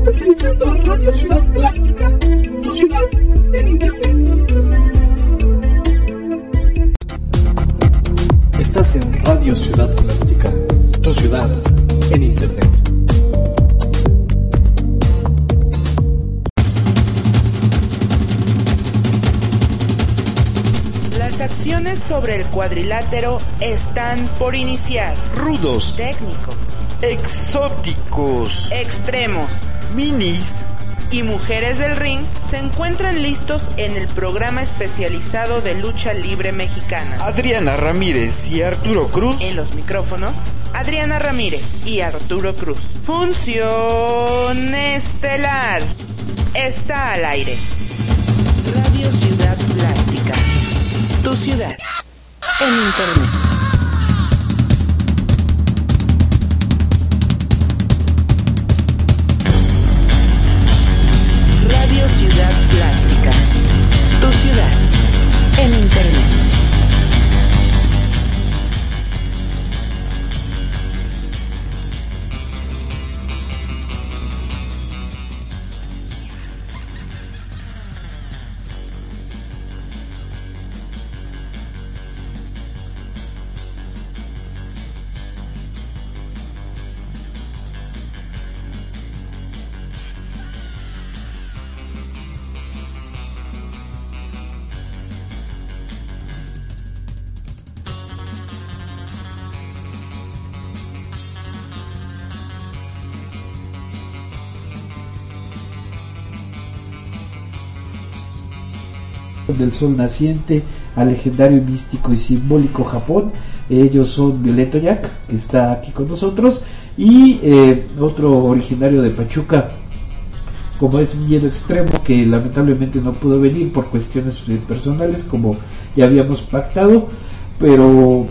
Estás entrando a Radio Ciudad Plástica, tu ciudad en internet. Estás en Radio Ciudad Plástica, tu ciudad en internet. Las acciones sobre el cuadrilátero están por iniciar. Rudos, técnicos, exóticos, extremos, minis y mujeres del ring se encuentran listos en el programa especializado de lucha libre mexicana. Adriana Ramírez y Arturo Cruz. En los micrófonos, Adriana Ramírez y Arturo Cruz. Función estelar. Está al aire. Radio Ciudad Plástica. Tu ciudad en internet. Radio Ciudad Plástica. Tu ciudad en internet. Del sol naciente al legendario, místico y simbólico Japón. Ellos son Violeto Jack, que está aquí con nosotros, y otro originario de Pachuca, como es Miedo Extremo, que lamentablemente no pudo venir por cuestiones personales, como ya habíamos pactado, pero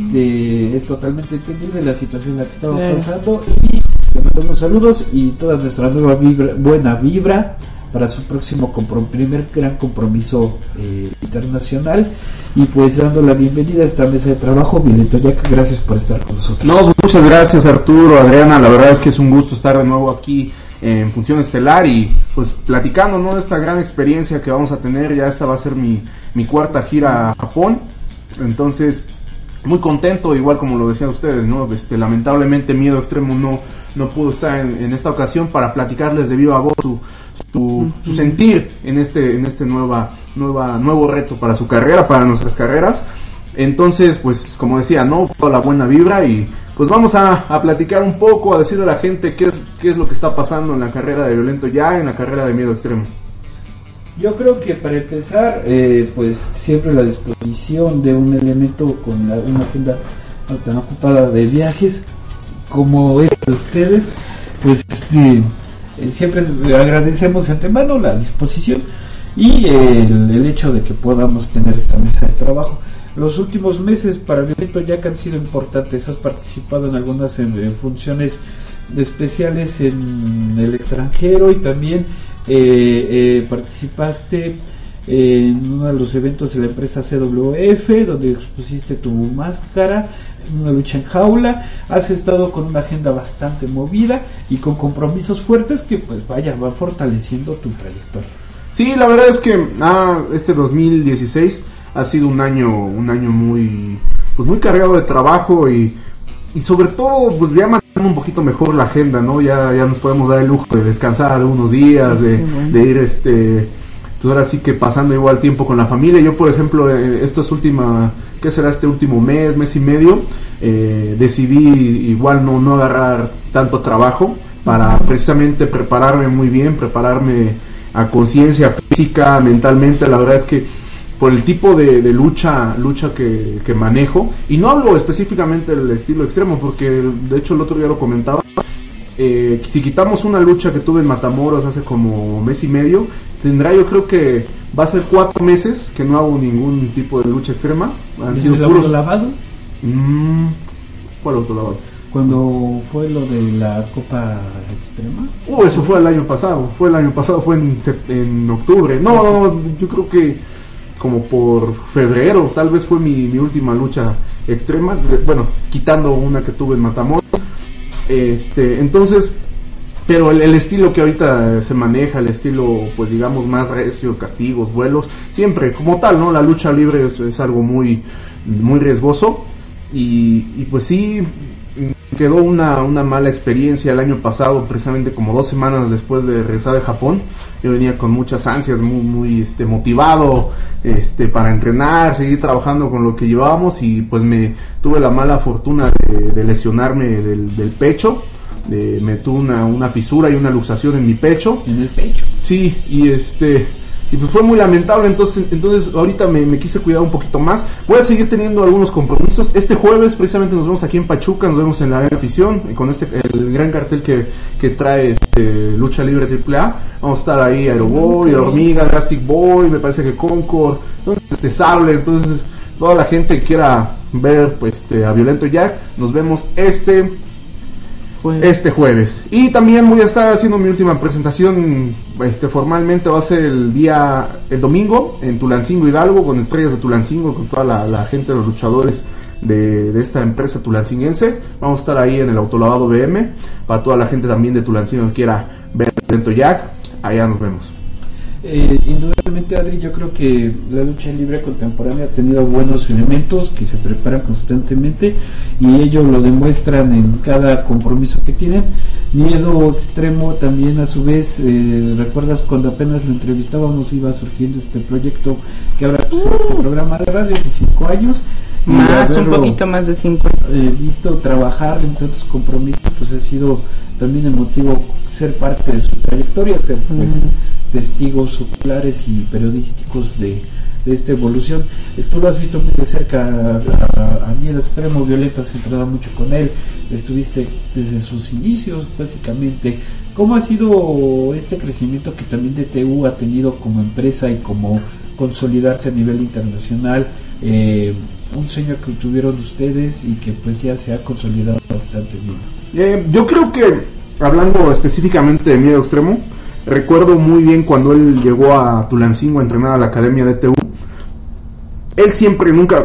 es totalmente entendible la situación en la que estamos pasando, y le mandamos saludos y toda nuestra nueva buena vibra para su próximo primer gran compromiso internacional. Y pues dando la bienvenida a esta mesa de trabajo, Violeto Jack, gracias por estar con nosotros. No, muchas gracias Arturo, Adriana, la verdad es que es un gusto estar de nuevo aquí en Función Estelar y pues platicando, ¿no?, de esta gran experiencia que vamos a tener. Ya esta va a ser mi cuarta gira a Japón, entonces muy contento, igual como lo decían ustedes, ¿no? Lamentablemente Miedo Extremo no pudo estar en esta ocasión para platicarles de viva voz su sentir en este nuevo reto para su carrera, para nuestras carreras. Entonces, pues como decía, ¿no?, toda la buena vibra, y pues vamos a platicar un poco, a decirle a la gente qué es lo que está pasando en la carrera de Violento Jack, en la carrera de Miedo Extremo. Yo creo que para empezar, pues siempre la disposición de un elemento con una agenda tan ocupada de viajes como es de ustedes, pues siempre agradecemos de antemano la disposición y el hecho de que podamos tener esta mesa de trabajo. Los últimos meses para Violento Jack han sido importantes. Has participado en algunas funciones especiales en el extranjero, y también participaste en uno de los eventos de la empresa CWF, donde expusiste tu máscara en una lucha en jaula. Has estado con una agenda bastante movida y con compromisos fuertes que pues van fortaleciendo tu trayectoria. Sí, la verdad es que este 2016 ha sido un año muy cargado de trabajo, y sobre todo pues ya manejando un poquito mejor la agenda, ¿no? Ya nos podemos dar el lujo de descansar algunos días, de ir pues ahora sí que pasando igual tiempo con la familia. Yo, por ejemplo, ¿qué será este último mes y medio? Decidí igual no agarrar tanto trabajo para precisamente prepararme muy bien, prepararme a conciencia física, mentalmente. La verdad es que por el tipo de lucha que manejo, y no hablo específicamente del estilo extremo, porque de hecho el otro día lo comentaba, si quitamos una lucha que tuve en Matamoros hace como mes y medio, yo creo que va a ser 4 meses que no hago ningún tipo de lucha extrema. Han sido el puros autolavado. ¿Cuál autolavado? Cuando fue lo de la Copa Extrema. Eso fue el año pasado. Fue en octubre. No, yo creo que como por febrero, tal vez fue mi última lucha extrema, bueno, quitando una que tuve en Matamoros. Entonces, Pero el estilo que ahorita se maneja, el estilo, pues digamos, más recio, castigos, vuelos, siempre, como tal, ¿no? La lucha libre es algo muy, muy riesgoso. Y pues sí, quedó una mala experiencia el año pasado, precisamente como 2 semanas después de regresar de Japón. Yo venía con muchas ansias, muy motivado para entrenar, seguir trabajando con lo que llevábamos, y pues tuve la mala fortuna de lesionarme del pecho. Me tuve una fisura y una luxación en mi pecho. En el pecho. Sí, y pues fue muy lamentable. Entonces ahorita me quise cuidar un poquito más. Voy a seguir teniendo algunos compromisos. Este jueves precisamente nos vemos aquí en Pachuca, nos vemos en la Arena Afición, con el gran cartel que trae Lucha Libre AAA. Vamos a estar ahí Aeroboy, Hormiga, Drastic Boy, me parece que Concord, entonces Sable. Entonces toda la gente que quiera ver pues a Violento Jack, nos vemos este jueves. Y también voy a estar haciendo mi última presentación formalmente, va a ser el domingo en Tulancingo Hidalgo, con estrellas de Tulancingo, con toda la gente de los luchadores de esta empresa tulancinguense. Vamos a estar ahí en el Autolavado BM, para toda la gente también de Tulancingo que quiera ver Violento Jack, allá nos vemos. Indudablemente, Adri, yo creo que la lucha libre contemporánea ha tenido buenos elementos que se preparan constantemente, y ellos lo demuestran en cada compromiso que tienen. Miedo Extremo también, a su vez, recuerdas cuando apenas lo entrevistábamos, iba surgiendo este proyecto que ahora pues, este programa de radio hace 5 años, más un poquito más de 5 años, visto trabajar en tantos compromisos, pues ha sido también emotivo ser parte de su trayectoria, ser pues testigos oculares y periodísticos de esta evolución. Tú lo has visto muy de cerca a Miedo Extremo, Violeta, has entrenado mucho con él, estuviste desde sus inicios básicamente. ¿Cómo ha sido este crecimiento que también DTU ha tenido como empresa y como consolidarse a nivel internacional? Un sueño que tuvieron ustedes y que pues ya se ha consolidado bastante bien. Yo creo que, hablando específicamente de Miedo Extremo, recuerdo muy bien cuando él llegó a Tulancingo a entrenar a la Academia de DTU. Él siempre, nunca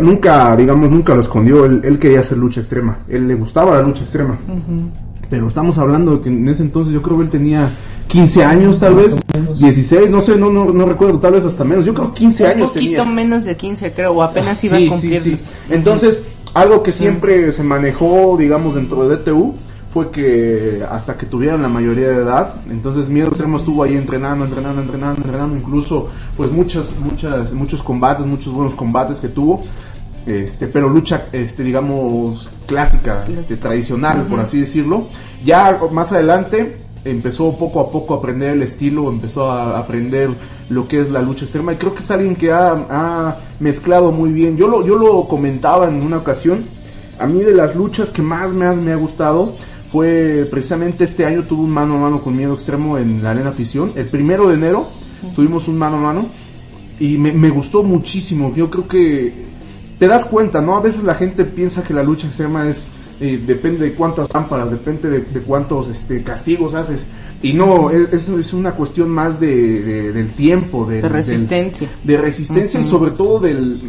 lo escondió. Él quería hacer lucha extrema. Él le gustaba la lucha extrema. Pero estamos hablando de que en ese entonces yo creo que él tenía 15 años, tal vez 16, no sé, no recuerdo, tal vez hasta menos. Yo creo 15 años tenía. Un poquito menos de 15, creo, o apenas iba a cumplir. Sí. Entonces, algo que siempre se manejó, digamos, dentro de DTU, fue que hasta que tuvieran la mayoría de edad, entonces Miedo Extremo estuvo ahí entrenando, incluso pues muchos combates, muchos buenos combates que tuvo, pero lucha, digamos, clásica, tradicional, por así decirlo. Ya más adelante empezó poco a poco a aprender el estilo, empezó a aprender lo que es la lucha extrema, y creo que es alguien que ha mezclado muy bien. Yo lo comentaba en una ocasión, a mí de las luchas que más me ha gustado fue precisamente este año. Tuve un mano a mano con Miedo Extremo en la Arena Afición, el 1 de enero tuvimos un mano a mano, y me gustó muchísimo. Yo creo que te das cuenta, ¿no? A veces la gente piensa que la lucha extrema depende de cuántas lámparas, depende de cuántos castigos haces, y no, es una cuestión más del tiempo, de resistencia, y sobre todo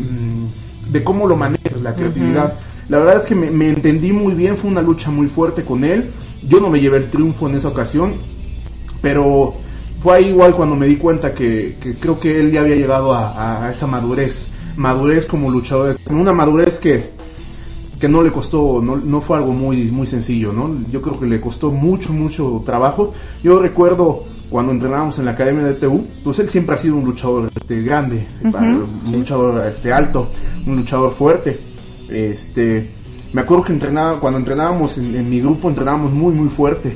de cómo lo manejas, la creatividad. La verdad es que me entendí muy bien, fue una lucha muy fuerte con él. Yo no me llevé el triunfo en esa ocasión, pero fue ahí igual cuando me di cuenta que creo que él ya había llegado a esa madurez como luchador, una madurez que no le costó, no fue algo muy sencillo, ¿no? Yo creo que le costó mucho trabajo. Yo recuerdo cuando entrenábamos en la Academia de DTU, pues él siempre ha sido un luchador grande, un luchador alto, un luchador fuerte. Me acuerdo que cuando entrenábamos en mi grupo, entrenábamos muy fuerte,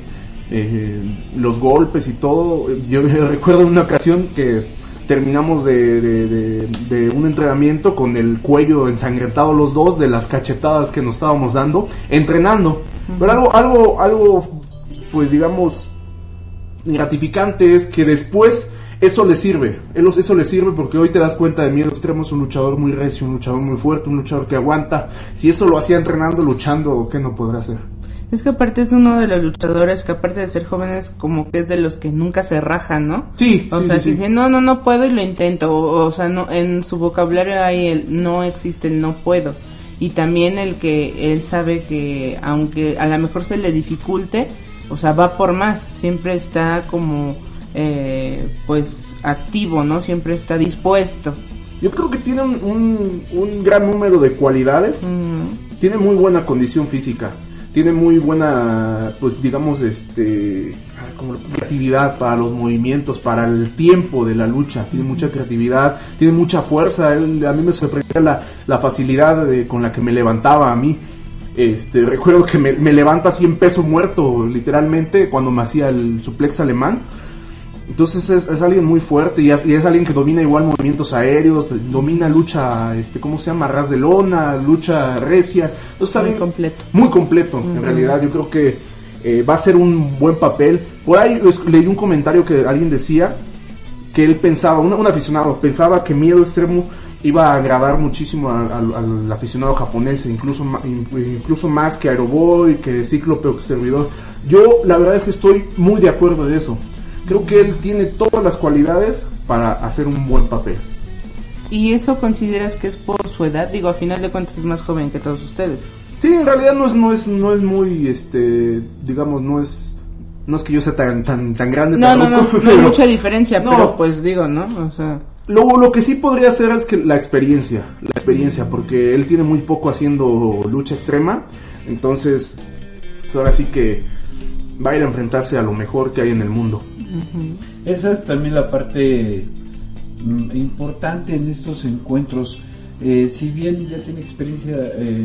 los golpes y todo. Yo recuerdo en una ocasión que terminamos de un entrenamiento con el cuello ensangrentado los dos de las cachetadas que nos estábamos dando entrenando. Pero algo pues digamos gratificante es que después eso le sirve porque hoy te das cuenta de Miedo Extremo es un luchador muy recio, un luchador muy fuerte, un luchador que aguanta. Si eso lo hacía entrenando, luchando, ¿qué no podrá hacer? Es que aparte es uno de los luchadores que, aparte de ser jóvenes, como que es de los que nunca se rajan, ¿no? Sí. O sea, que dicen, no puedo y lo intento. O sea, no, en su vocabulario hay no existe el no puedo. Y también el que él sabe que, aunque a lo mejor se le dificulte, o sea, va por más, siempre está como pues activo, ¿no? Siempre está dispuesto. Yo creo que tiene un gran número de cualidades. Tiene muy buena condición física. Tiene muy buena, pues digamos, como creatividad para los movimientos, para el tiempo de la lucha. Tiene mucha creatividad, tiene mucha fuerza. A mí me sorprendía la facilidad con la que me levantaba a mí. Recuerdo que me levanta así en peso muerto, literalmente, cuando me hacía el suplex alemán. Entonces es alguien muy fuerte y es alguien que domina igual movimientos aéreos, domina lucha, ¿cómo se llama? Ras de lona, lucha recia. Entonces muy completo. Muy completo, en realidad. Yo creo que va a ser un buen papel. Por ahí leí un comentario que alguien decía que él pensaba, un aficionado, pensaba que Miedo Extremo iba a agradar muchísimo al aficionado japonés, incluso más que Aeroboy, que Cíclope o que Servidor. Yo la verdad es que estoy muy de acuerdo de eso. Creo que él tiene todas las cualidades para hacer un buen papel. ¿Y eso consideras que es por su edad? Digo, a final de cuentas es más joven que todos ustedes. Sí, en realidad no es muy, digamos, no es que yo sea tan grande. No hay mucha diferencia, pero pues digo, ¿no? O sea... Lo que sí podría hacer es que la experiencia, porque él tiene muy poco haciendo lucha extrema, entonces pues ahora sí que va a ir a enfrentarse a lo mejor que hay en el mundo. Esa es también la parte importante en estos encuentros. Si bien ya tiene experiencia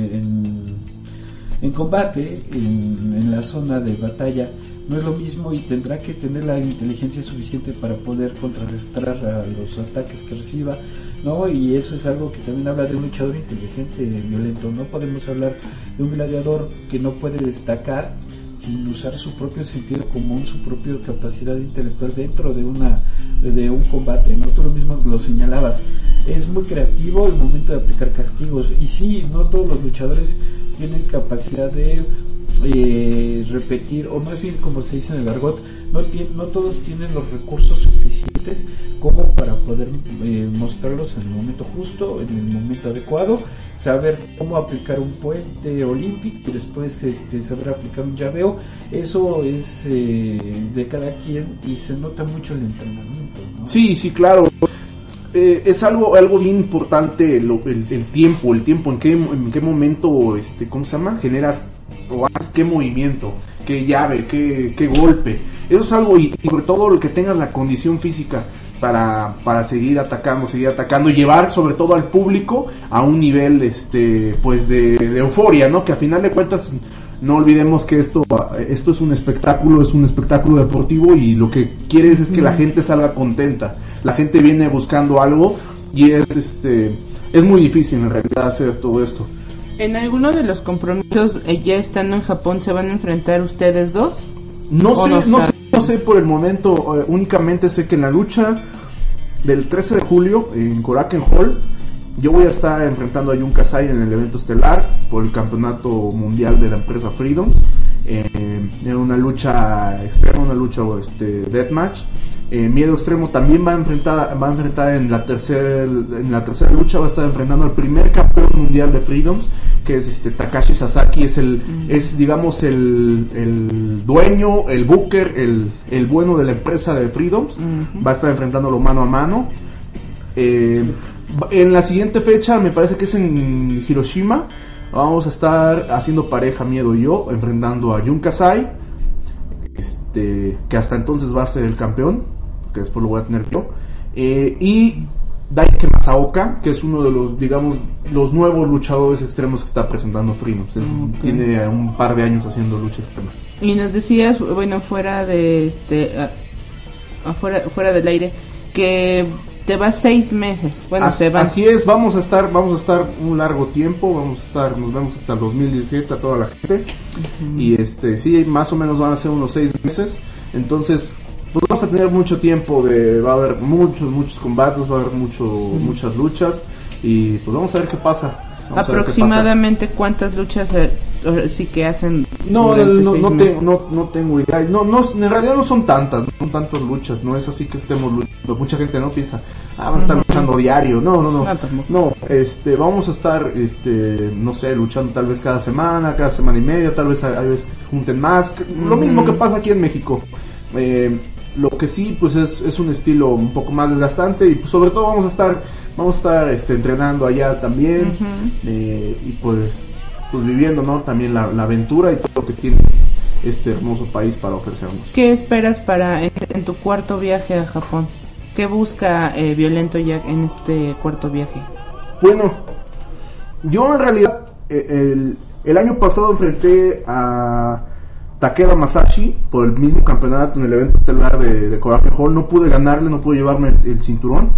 en combate, en la zona de batalla, no es lo mismo y tendrá que tener la inteligencia suficiente para poder contrarrestar a los ataques que reciba, ¿no? Y eso es algo que también habla de un luchador inteligente, violento. No podemos hablar de un gladiador que no puede destacar sin usar su propio sentido común, su propia capacidad intelectual dentro de un combate, ¿no? Tú lo mismo lo señalabas, es muy creativo el momento de aplicar castigos, y sí, no todos los luchadores tienen capacidad de repetir, o más bien como se dice en el argot, no todos tienen los recursos suficientes como para poder mostrarlos en el momento justo, en el momento adecuado, saber cómo aplicar un puente olímpico y después saber aplicar un llaveo. Eso es de cada quien y se nota mucho el entrenamiento, ¿no? Sí, claro. Es algo bien importante el tiempo, en qué momento, ¿cómo se llama? Generas o haces qué movimiento, qué llave, qué golpe. Eso es algo, y sobre todo el que tengas la condición física para seguir atacando y llevar sobre todo al público a un nivel pues de euforia, ¿no? Que a final de cuentas no olvidemos que esto es un espectáculo deportivo, y lo que quieres es que la gente salga contenta. La gente viene buscando algo y es muy difícil en realidad hacer todo esto. ¿En alguno de los compromisos ya estando en Japón se van a enfrentar ustedes dos? No sé por el momento. Únicamente sé que en la lucha del 13 de julio en Korakuen Hall yo voy a estar enfrentando a Jun Kasai en el evento estelar por el campeonato mundial de la empresa Freedom, en una lucha extrema, una lucha deathmatch. Miedo Extremo también va a enfrentar en la tercera lucha, va a estar enfrentando al primer campeón mundial de Freedoms, que es Takashi Sasaki. Es digamos el dueño, el booker, el bueno de la empresa de Freedoms. Va a estar enfrentándolo mano a mano. En la siguiente fecha, me parece que es en Hiroshima, vamos a estar haciendo pareja Miedo y yo, enfrentando a Jun Kasai, que hasta entonces va a ser el campeón, que después lo voy a tener yo, y Daisuke Masaoka, que es uno de los, digamos, los nuevos luchadores extremos que está presentando Freedom. Tiene un par de años haciendo lucha extrema. Y nos decías, bueno, fuera de fuera del aire, que te vas 6 meses. Bueno, se van. Así es, vamos a estar un largo tiempo, nos vemos hasta el 2017 a toda la gente. Y sí, más o menos van a ser unos 6 meses. Entonces, pues vamos a tener mucho tiempo, va a haber muchos combates, va a haber muchas luchas, y pues vamos a ver qué pasa. Aproximadamente cuántas luchas sí que hacen? No, durante no, 6 no, meses? no tengo idea. No, en realidad no son tantas luchas. No es así que estemos luchando. Mucha gente no piensa, va a estar luchando diario. No. Tampoco. No, vamos a estar, no sé, luchando tal vez cada semana y media. Tal vez hay veces que se junten más. Lo mismo que pasa aquí en México. Lo que sí, pues es un estilo un poco más desgastante y pues, sobre todo vamos a estar entrenando allá también y pues viviendo, ¿no? También la aventura y todo lo que tiene este hermoso país para ofrecernos. ¿Qué esperas en tu cuarto viaje a Japón? ¿Qué busca Violento Jack en este cuarto viaje? Bueno, yo en realidad el año pasado enfrenté a Takeda Masashi por el mismo campeonato en el evento estelar de Korakuen Hall. No pude ganarle, no pude llevarme el cinturón.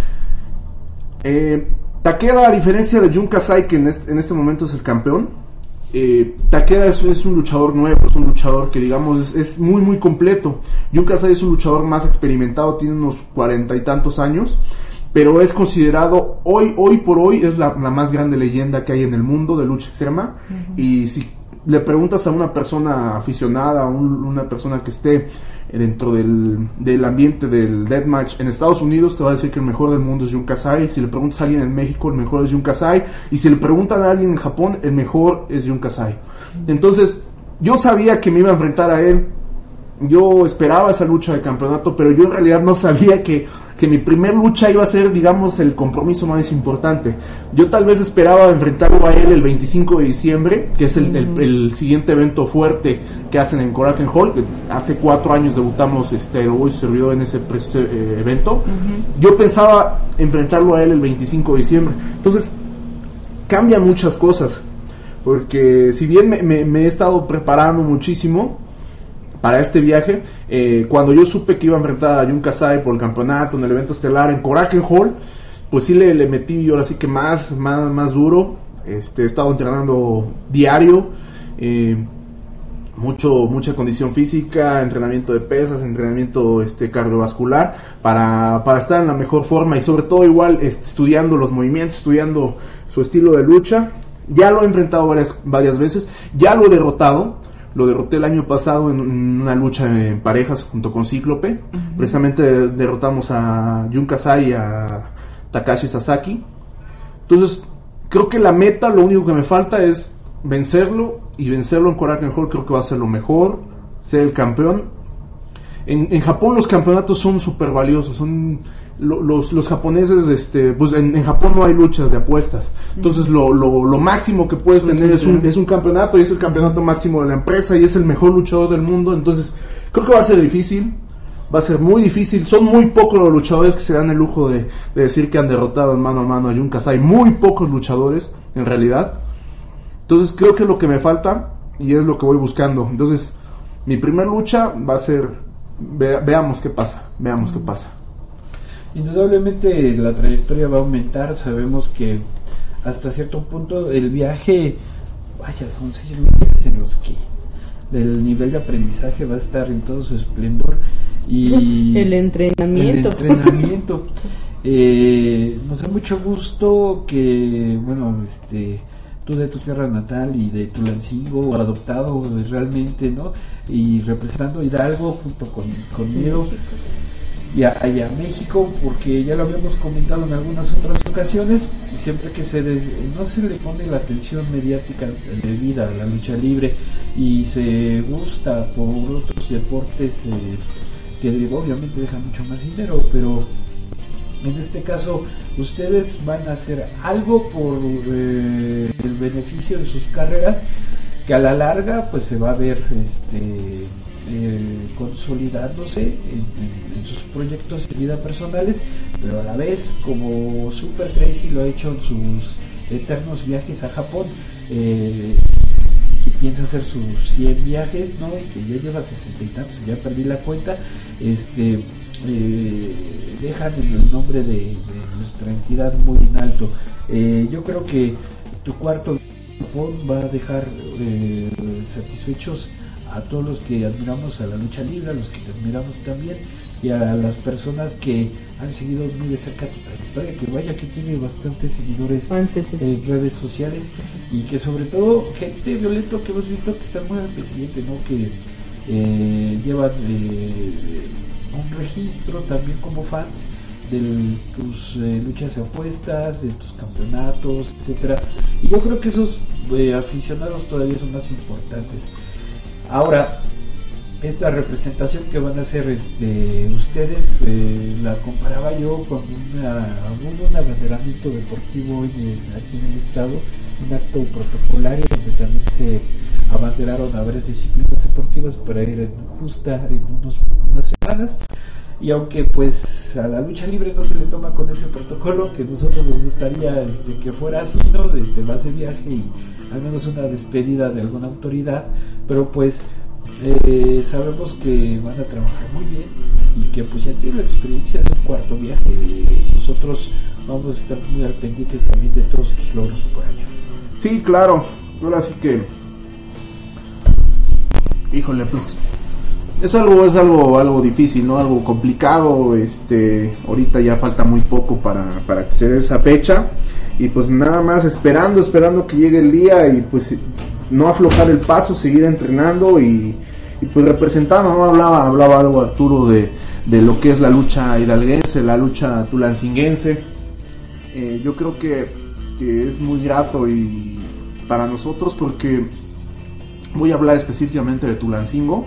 Takeda, a diferencia de Jun Kasai, que en este momento es el campeón, Takeda es un luchador nuevo, es un luchador que digamos es muy muy completo. Jun Kasai es un luchador más experimentado, tiene unos 40 y tantos años, pero es considerado hoy por hoy es la más grande leyenda que hay en el mundo de lucha extrema. Y si le preguntas a una persona aficionada, una persona que esté dentro del ambiente del deathmatch en Estados Unidos, te va a decir que el mejor del mundo es Jun Kasai. Si le preguntas a alguien en México, el mejor es Jun Kasai. Y si le preguntan a alguien en Japón, el mejor es Jun Kasai. Entonces, yo sabía que me iba a enfrentar a él. Yo esperaba esa lucha de campeonato, pero yo en realidad no sabía que mi primer lucha iba a ser, digamos, el compromiso más importante. Yo tal vez esperaba enfrentarlo a él el 25 de diciembre, que es el siguiente evento fuerte que hacen en Korakuen Hall, que hace 4 años debutamos Hirogoyu Servidor en ese evento. Yo pensaba enfrentarlo a él el 25 de diciembre. Entonces, cambian muchas cosas, porque si bien me he estado preparando muchísimo para este viaje, cuando yo supe que iba a enfrentar a Jun Kasai por el campeonato en el evento estelar en Korakuen Hall, pues sí le metí ahora sí que más duro. He estado entrenando diario, mucha condición física, entrenamiento de pesas, entrenamiento cardiovascular para estar en la mejor forma y sobre todo igual estudiando los movimientos, estudiando su estilo de lucha. Ya lo he enfrentado varias veces, ya lo he derrotado. Lo derroté el año pasado en una lucha en parejas junto con Cíclope. Precisamente derrotamos a Jun Kasai y a Takashi Sasaki. Entonces, creo que la meta, lo único que me falta es vencerlo. Y vencerlo en Korakuen Hall creo que va a ser lo mejor. Ser el campeón. En Japón los campeonatos son súper valiosos. Son los japoneses, pues en Japón no hay luchas de apuestas. Entonces lo máximo que puedes tener es un campeonato, y es el campeonato máximo de la empresa, y es el mejor luchador del mundo. Entonces creo que va a ser difícil, va a ser muy difícil. Son muy pocos los luchadores que se dan el lujo de decir que han derrotado en mano a mano a Jun Kasai. Muy pocos luchadores en realidad. Entonces creo que es lo que me falta y es lo que voy buscando. Entonces mi primer lucha va a ser, veamos qué pasa. Indudablemente la trayectoria va a aumentar. Sabemos que hasta cierto punto el viaje, son 6 meses en los que el nivel de aprendizaje va a estar en todo su esplendor. Y el entrenamiento. Nos da mucho gusto que, tú de tu tierra natal y de Tulancingo, adoptado realmente, ¿no? Y representando Hidalgo junto conmigo y a México, porque ya lo habíamos comentado en algunas otras ocasiones, siempre que no se le pone la atención mediática debida a la lucha libre y se gusta por otros deportes que obviamente dejan mucho más dinero, pero en este caso ustedes van a hacer algo por el beneficio de sus carreras, que a la larga pues se va a ver consolidándose en sus proyectos de vida personales, pero a la vez, como Super Crazy lo ha hecho en sus eternos viajes a Japón, que piensa hacer sus 100 viajes, ¿no? Y que ya lleva 60 y tantos, ya perdí la cuenta. Dejan el nombre de nuestra entidad muy en alto. Yo creo que tu cuarto Japón va a dejar satisfechos a todos los que admiramos a la lucha libre, a los que te admiramos también, y a las personas que han seguido muy de cerca tu trayectoria, que vaya que tiene bastantes seguidores en redes sociales, y que sobre todo gente, Violeto, que hemos visto que están muy al pendiente, ¿no? Que llevan un registro también como fans de tus luchas de apuestas, de tus campeonatos, etcétera. Y yo creo que esos aficionados todavía son más importantes. Ahora, esta representación que van a hacer ustedes, la comparaba yo con un abanderamiento deportivo hoy aquí en el estado, un acto protocolario donde también se abanderaron a varias disciplinas deportivas para ir en unas semanas. Y aunque pues a la lucha libre no se le toma con ese protocolo, que nosotros nos gustaría que fuera así, ¿no? Te vas de viaje y al menos una despedida de alguna autoridad, pero pues sabemos que van a trabajar muy bien y que pues ya tienen la experiencia de un cuarto viaje. Nosotros vamos a estar muy al pendiente también de todos tus logros por allá. Sí, claro. Ahora sí que, híjole, pues es algo difícil, ¿no? Algo complicado. Ahorita ya falta muy poco para que se dé esa fecha, y pues nada más esperando que llegue el día, y pues no aflojar el paso, seguir entrenando y pues representando, ¿no? Hablaba algo Arturo de lo que es la lucha hidalguense, la lucha tulancinguense. Yo creo que es muy grato y para nosotros, porque voy a hablar específicamente de Tulancingo.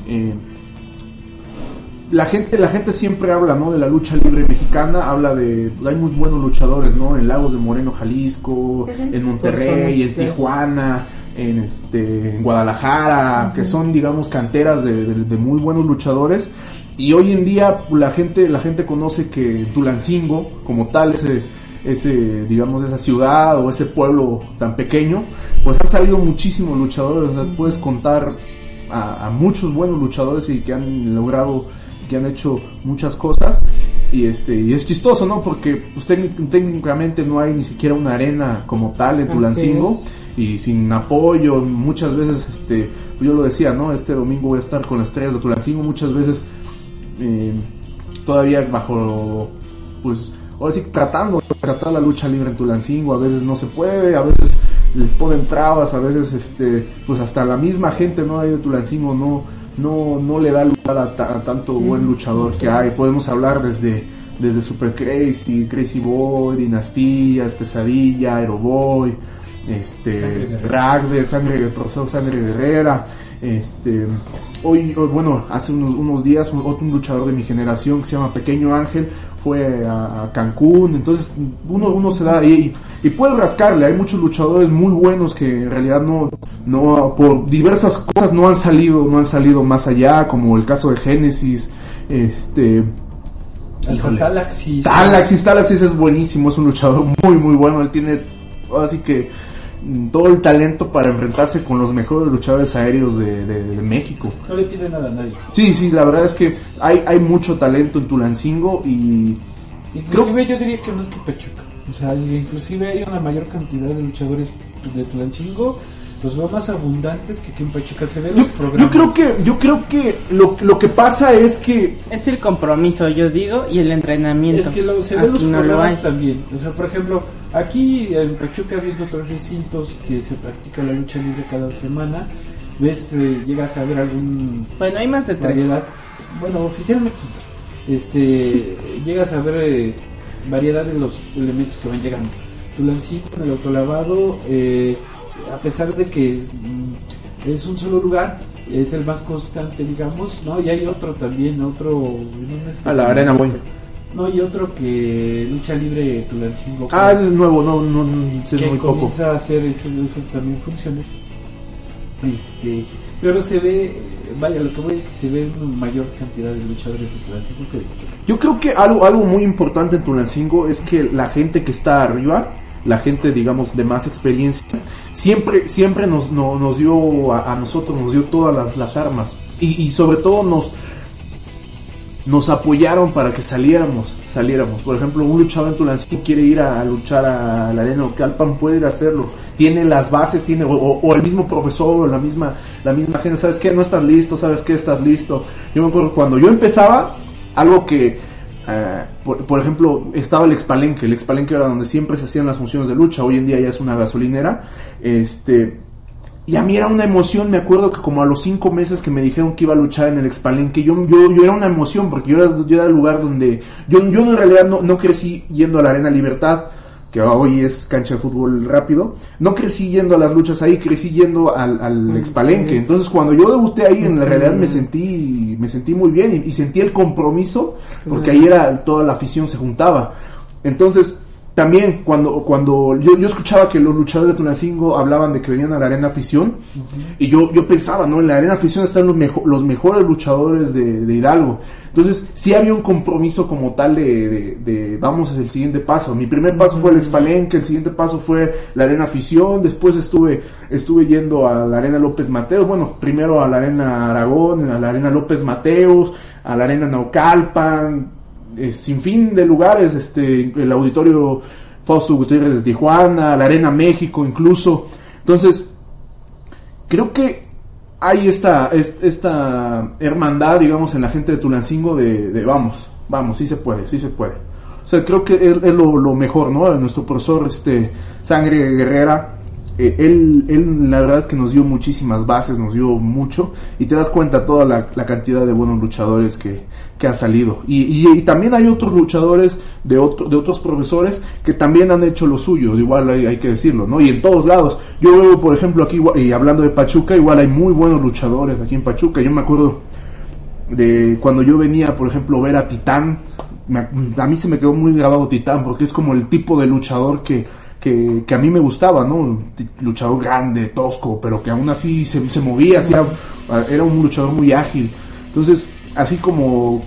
La gente siempre habla, ¿no? De la lucha libre mexicana, hay muy buenos luchadores, ¿no? En Lagos de Moreno, Jalisco, en Monterrey, en Tijuana, en Guadalajara, que son, digamos, canteras de muy buenos luchadores. Y hoy en día la gente conoce que Tulancingo, como tal, digamos, esa ciudad o ese pueblo tan pequeño, pues han salido muchísimos luchadores. O sea, puedes contar a muchos buenos luchadores y que han logrado, que han hecho muchas cosas. Y es chistoso, ¿no? Porque pues, técnicamente no hay ni siquiera una arena como tal en Tulancingo, y sin apoyo. Muchas veces, yo lo decía, ¿no? Este domingo voy a estar con las Estrellas de Tulancingo. Muchas veces todavía bajo, pues ahora sí, tratando de tratar la lucha libre en Tulancingo. A veces no se puede, a veces les ponen trabas, a veces pues hasta la misma gente, ¿no? Ahí de Tulancingo no le da lugar a tanto buen luchador que hay. Podemos hablar desde Super Crazy Boy, Dinastías, Pesadilla, Aeroboy, Ragde, Profesor Sangre Guerrera. Hoy, bueno, hace unos días un luchador de mi generación que se llama Pequeño Ángel fue a Cancún. Entonces uno se da ahí y puede rascarle. Hay muchos luchadores muy buenos que en realidad no por diversas cosas no han salido más allá, como el caso de Génesis. Talaxis es buenísimo, es un luchador muy muy bueno. Él tiene así que todo el talento para enfrentarse con los mejores luchadores aéreos de México. No le pide nada a nadie. Sí, la verdad es que hay mucho talento en Tulancingo, y inclusive yo diría que más que Pachuca. O sea, inclusive hay una mayor cantidad de luchadores de Tulancingo, los veo más abundantes que aquí en Pachuca. Se ven los programas. Yo creo que lo que pasa es que es el compromiso, yo digo, y el entrenamiento. Es que se ven los programas también. O sea, por ejemplo, aquí en Pachuca, viendo otros recintos que se practica la lucha libre cada semana, ves, llegas a ver algún... Bueno, hay más de 3. Variedad. Bueno, oficialmente llegas a ver variedad de los elementos que van llegando. Tulancingo, en el autolavado, a pesar de que es un solo lugar, es el más constante, digamos, ¿no? Y hay otro también, a la Arena Boy. No, y otro que lucha libre Tulancingo. Ese es nuevo, no es que muy poco. Comienza a hacer esas también funciones. Pero se ve, vaya, lo que voy es que se ve una mayor cantidad de luchadores en Tulancingo que de Pachuca. Yo creo que algo muy importante en Tulancingo es que la gente que está arriba, la gente, digamos, de más experiencia, siempre nos dio a nosotros, nos dio todas las armas, y sobre todo nos apoyaron para que saliéramos. Por ejemplo, un luchador en Tulancingo quiere ir a luchar a la arena Ocalpan, puede ir a hacerlo, tiene las bases, tiene o el mismo profesor o la misma gente, ¿sabes qué? No estás listo, ¿sabes qué? Estás listo. Yo me acuerdo cuando yo empezaba, algo que por ejemplo, estaba el Expalenque era donde siempre se hacían las funciones de lucha, hoy en día ya es una gasolinera, y a mí era una emoción. Me acuerdo que como a los 5 meses que me dijeron que iba a luchar en el Expalenque, yo era una emoción, porque yo era el lugar donde yo en realidad no crecí yendo a la Arena Libertad, que hoy es cancha de fútbol rápido. No crecí yendo a las luchas ahí, crecí yendo al Expalenque. Entonces cuando yo debuté ahí, en la realidad me sentí muy bien y sentí el compromiso, porque ahí toda la afición se juntaba. Entonces también cuando yo escuchaba que los luchadores de Tulancingo hablaban de que venían a la Arena Afición, y yo pensaba, ¿no? En la Arena Afición están los mejores luchadores de Hidalgo. Entonces sí había un compromiso como tal de vamos al siguiente paso. Mi primer paso fue el Expalenque, el siguiente paso fue la Arena Afición, después estuve yendo a la Arena López Mateos, bueno, primero a la Arena Aragón, a la Arena López Mateos, a la Arena Naucalpan, sin fin de lugares, el Auditorio Fausto Gutiérrez de Tijuana, la Arena México incluso. Entonces creo que hay esta hermandad, digamos, en la gente de Tulancingo de vamos, sí se puede. O sea, creo que es lo mejor, ¿no? Nuestro profesor Sangre Guerrera, él la verdad es que nos dio muchísimas bases, nos dio mucho, y te das cuenta toda la cantidad de buenos luchadores que han salido, y también hay otros luchadores de otros profesores que también han hecho lo suyo, igual hay que decirlo, ¿no? Y en todos lados, yo veo, por ejemplo, aquí, y hablando de Pachuca, igual hay muy buenos luchadores aquí en Pachuca. Yo me acuerdo de cuando yo venía, por ejemplo, ver a Titán. A mí se me quedó muy grabado Titán, porque es como el tipo de luchador que a mí me gustaba, ¿no? Un luchador grande, tosco, pero que aún así se movía, era un luchador muy ágil. Entonces, así como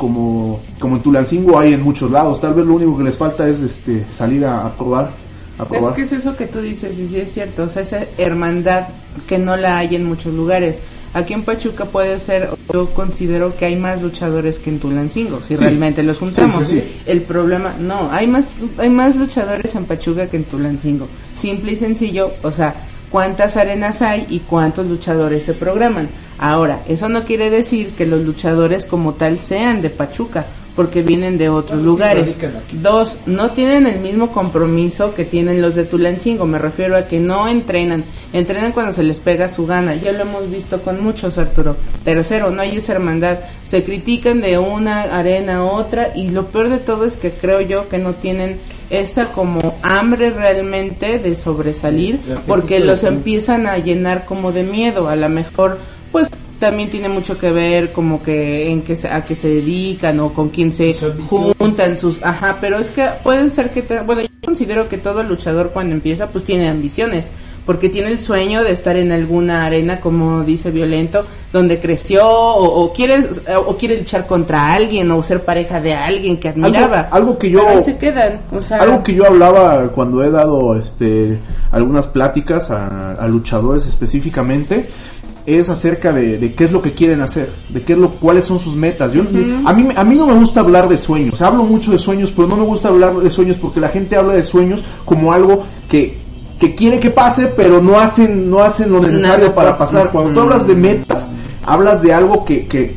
en Tulancingo hay en muchos lados, tal vez lo único que les falta es salir a probar. Es que es eso que tú dices, y sí es cierto, o sea, esa hermandad que no la hay en muchos lugares. Aquí en Pachuca puede ser, yo considero que hay más luchadores que en Tulancingo, si realmente los juntamos. Sí. El problema, no, hay más luchadores en Pachuca que en Tulancingo. Simple y sencillo, o sea, cuántas arenas hay y cuántos luchadores se programan. Ahora, eso no quiere decir que los luchadores como tal sean de Pachuca, porque vienen de otros lugares. Dos, no tienen el mismo compromiso que tienen los de Tulancingo. Me refiero a que no entrenan cuando se les pega su gana. Ya lo hemos visto con muchos, Arturo. Tercero, no hay esa hermandad, se critican de una arena a otra, y lo peor de todo es que creo yo que no tienen esa como hambre realmente de sobresalir, porque los empiezan a llenar como de miedo. A lo mejor pues también tiene mucho que ver como que a qué se dedican o con quién se juntan pero es que pueden ser que yo considero que todo luchador cuando empieza pues tiene ambiciones, porque tiene el sueño de estar en alguna arena, como dice Violento, donde creció, o quiere luchar contra alguien, o ser pareja de alguien que admiraba. Algo que yo pero ahí se quedan, o sea, algo que yo hablaba cuando he dado algunas pláticas a luchadores específicamente, es acerca de qué es lo que quieren hacer, cuáles son sus metas. A mí no me gusta hablar de sueños, hablo mucho de sueños, pero no me gusta hablar de sueños porque la gente habla de sueños como algo que quiere que pase, pero no hacen lo necesario para pasar. Cuando tú hablas de metas, hablas de algo que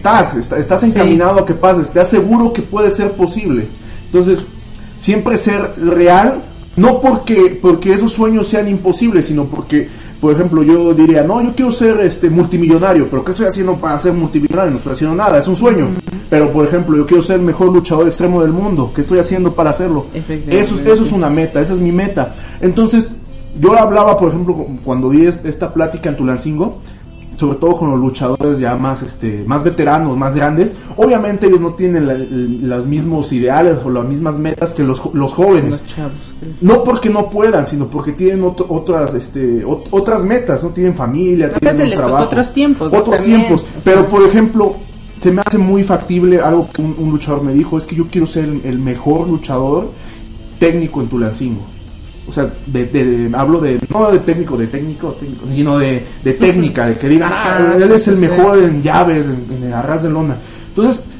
estás encaminado a que pase, te aseguro que puede ser posible. Entonces, siempre ser real, no porque esos sueños sean imposibles, sino porque, por ejemplo, yo diría, no, yo quiero ser multimillonario, pero ¿qué estoy haciendo para ser multimillonario? No estoy haciendo nada, es un sueño. Pero, por ejemplo, yo quiero ser el mejor luchador extremo del mundo, ¿qué estoy haciendo para hacerlo? Eso es una meta, esa es mi meta. Entonces, yo hablaba, por ejemplo, cuando di esta plática en Tulancingo, sobre todo con los luchadores ya más veteranos, más grandes. Obviamente ellos no tienen los mismos ideales o las mismas metas que los jóvenes, los chavos, no porque no puedan, sino porque tienen otras metas, no tienen familia, tienen un trabajo, otros tiempos, pero por ejemplo, se me hace muy factible algo que un luchador me dijo, es que yo quiero ser el mejor luchador técnico en Tulancingo. O sea, hablo no de técnicos, sino de técnica, de que digan, él es el mejor en llaves, en el arras de lona. Entonces,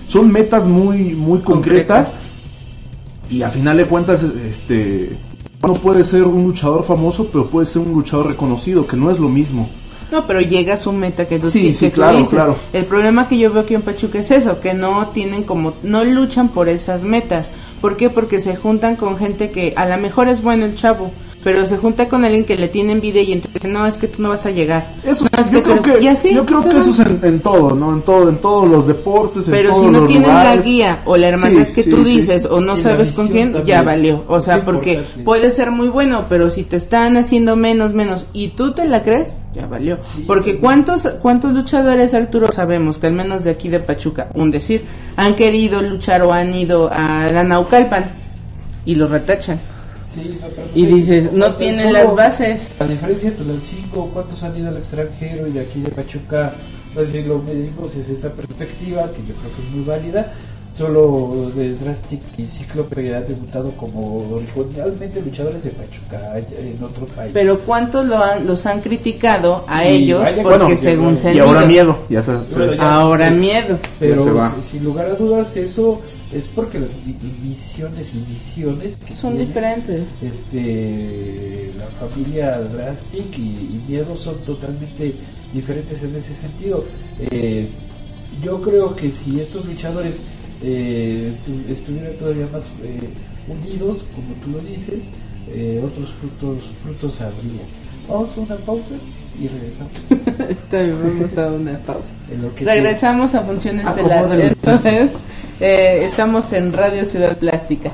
son metas muy concretas. Y a final de cuentas, no puede ser un luchador famoso, pero puede ser un luchador reconocido, que no es lo mismo. No, pero llega a su meta que tú, Sí, que claro, tú dices. claro. El problema que yo veo aquí en Pachuca es eso, que no luchan por esas metas. ¿Por qué? Porque se juntan con gente que a lo mejor es bueno el chavo, pero se junta con alguien que le tiene envidia y entonces dice, no, es que tú no vas a llegar. Eso, No, es yo que tú creo eres- y así yo creo se que van. eso es en todo, ¿no? En todos los deportes, en Pero todos si no los tienen lugares. la guía o la hermandad Sí, que sí, tú sí. dices o no Y la sabes con visión quién, ya también. valió. O sea, Es porque importante. puede ser muy bueno, pero si te están haciendo menos y tú te la crees, ya valió. Sí, Porque ¿cuántos luchadores, Arturo, sabemos que al menos de aquí de Pachuca, un decir, han querido luchar o han ido a la Naucalpan y los retachan? Sí, no, pero Y dices, no tan tienen solo las bases. A diferencia de Tulancingo, ¿cuántos han ido al extranjero y de aquí de Pachuca? Pues si lo medimos es esa perspectiva, que yo creo que es muy válida. Solo de Drastic y Cíclope han debutado como originalmente luchadores de Pachuca en otro país. Pero ¿cuántos los han criticado a Y ellos? vaya, Porque bueno, según se han Y ahora ido. miedo, ya se Bueno, ya Ahora es- miedo. Pero Ya se va. sin lugar a dudas eso es porque las visiones que Son tiene, diferentes. la familia Drastic y Miedo son totalmente diferentes en ese sentido. Yo creo que si estos luchadores estuvieran todavía más unidos, como tú lo dices, otros frutos habría. Vamos a una pausa y regresamos. Está bien, vamos a una pausa. En lo que Regresamos a Función Estelar. Acomódalo. Entonces, estamos en Radio Ciudad Plástica.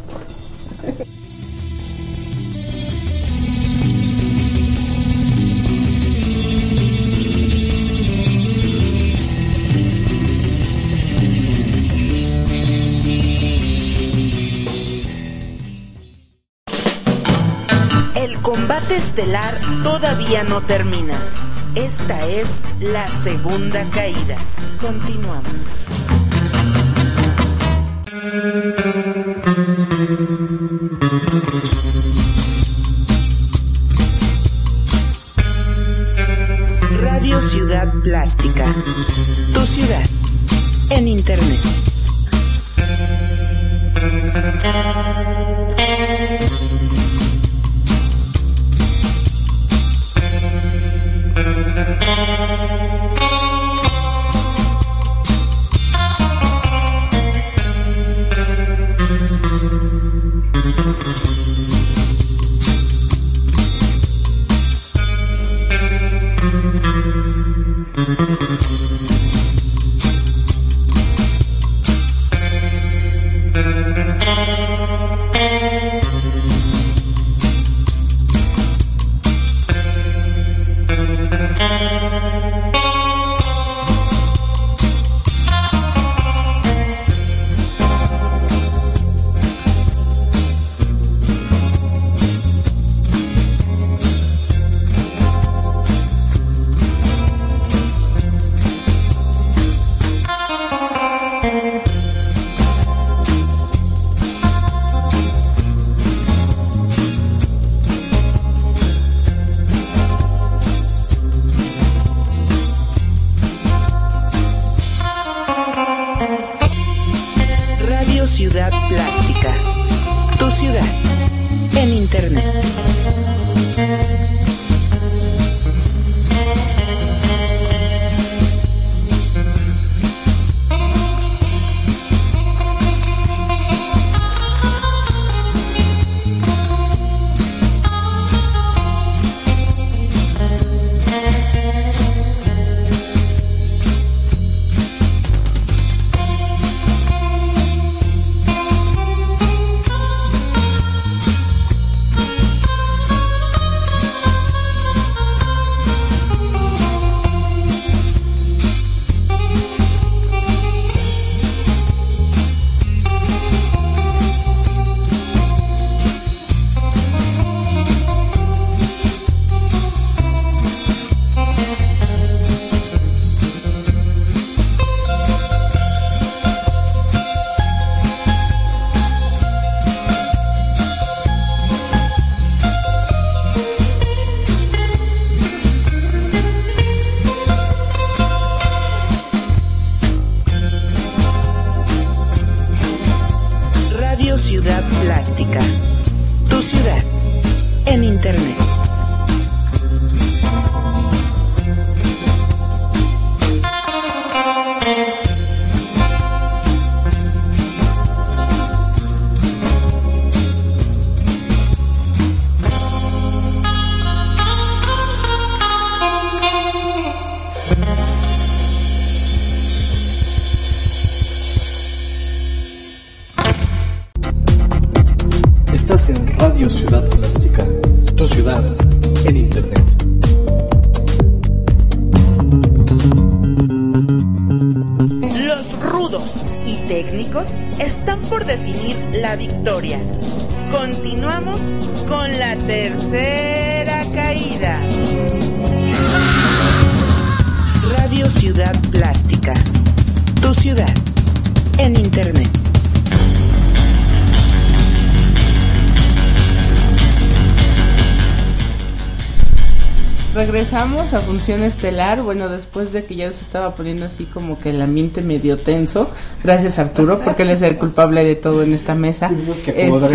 El combate estelar todavía no termina. Esta es la segunda caída. Continuamos. Radio Ciudad Plástica. Tu ciudad en internet. Radio Ciudad Plástica. Tu ciudad en internet. Ciudad Plástica. Tu ciudad en Internet. Estás en Radio Ciudad Plástica, tu ciudad en Internet. Los rudos y técnicos están por definir la victoria. Continuamos con la tercera caída. Radio Ciudad Plástica, tu ciudad en Internet. Regresamos a Función Estelar, bueno, después de que ya se estaba poniendo así como que el ambiente medio tenso. Gracias, Arturo, porque él es el culpable de todo en esta mesa. Tuvimos que acomodar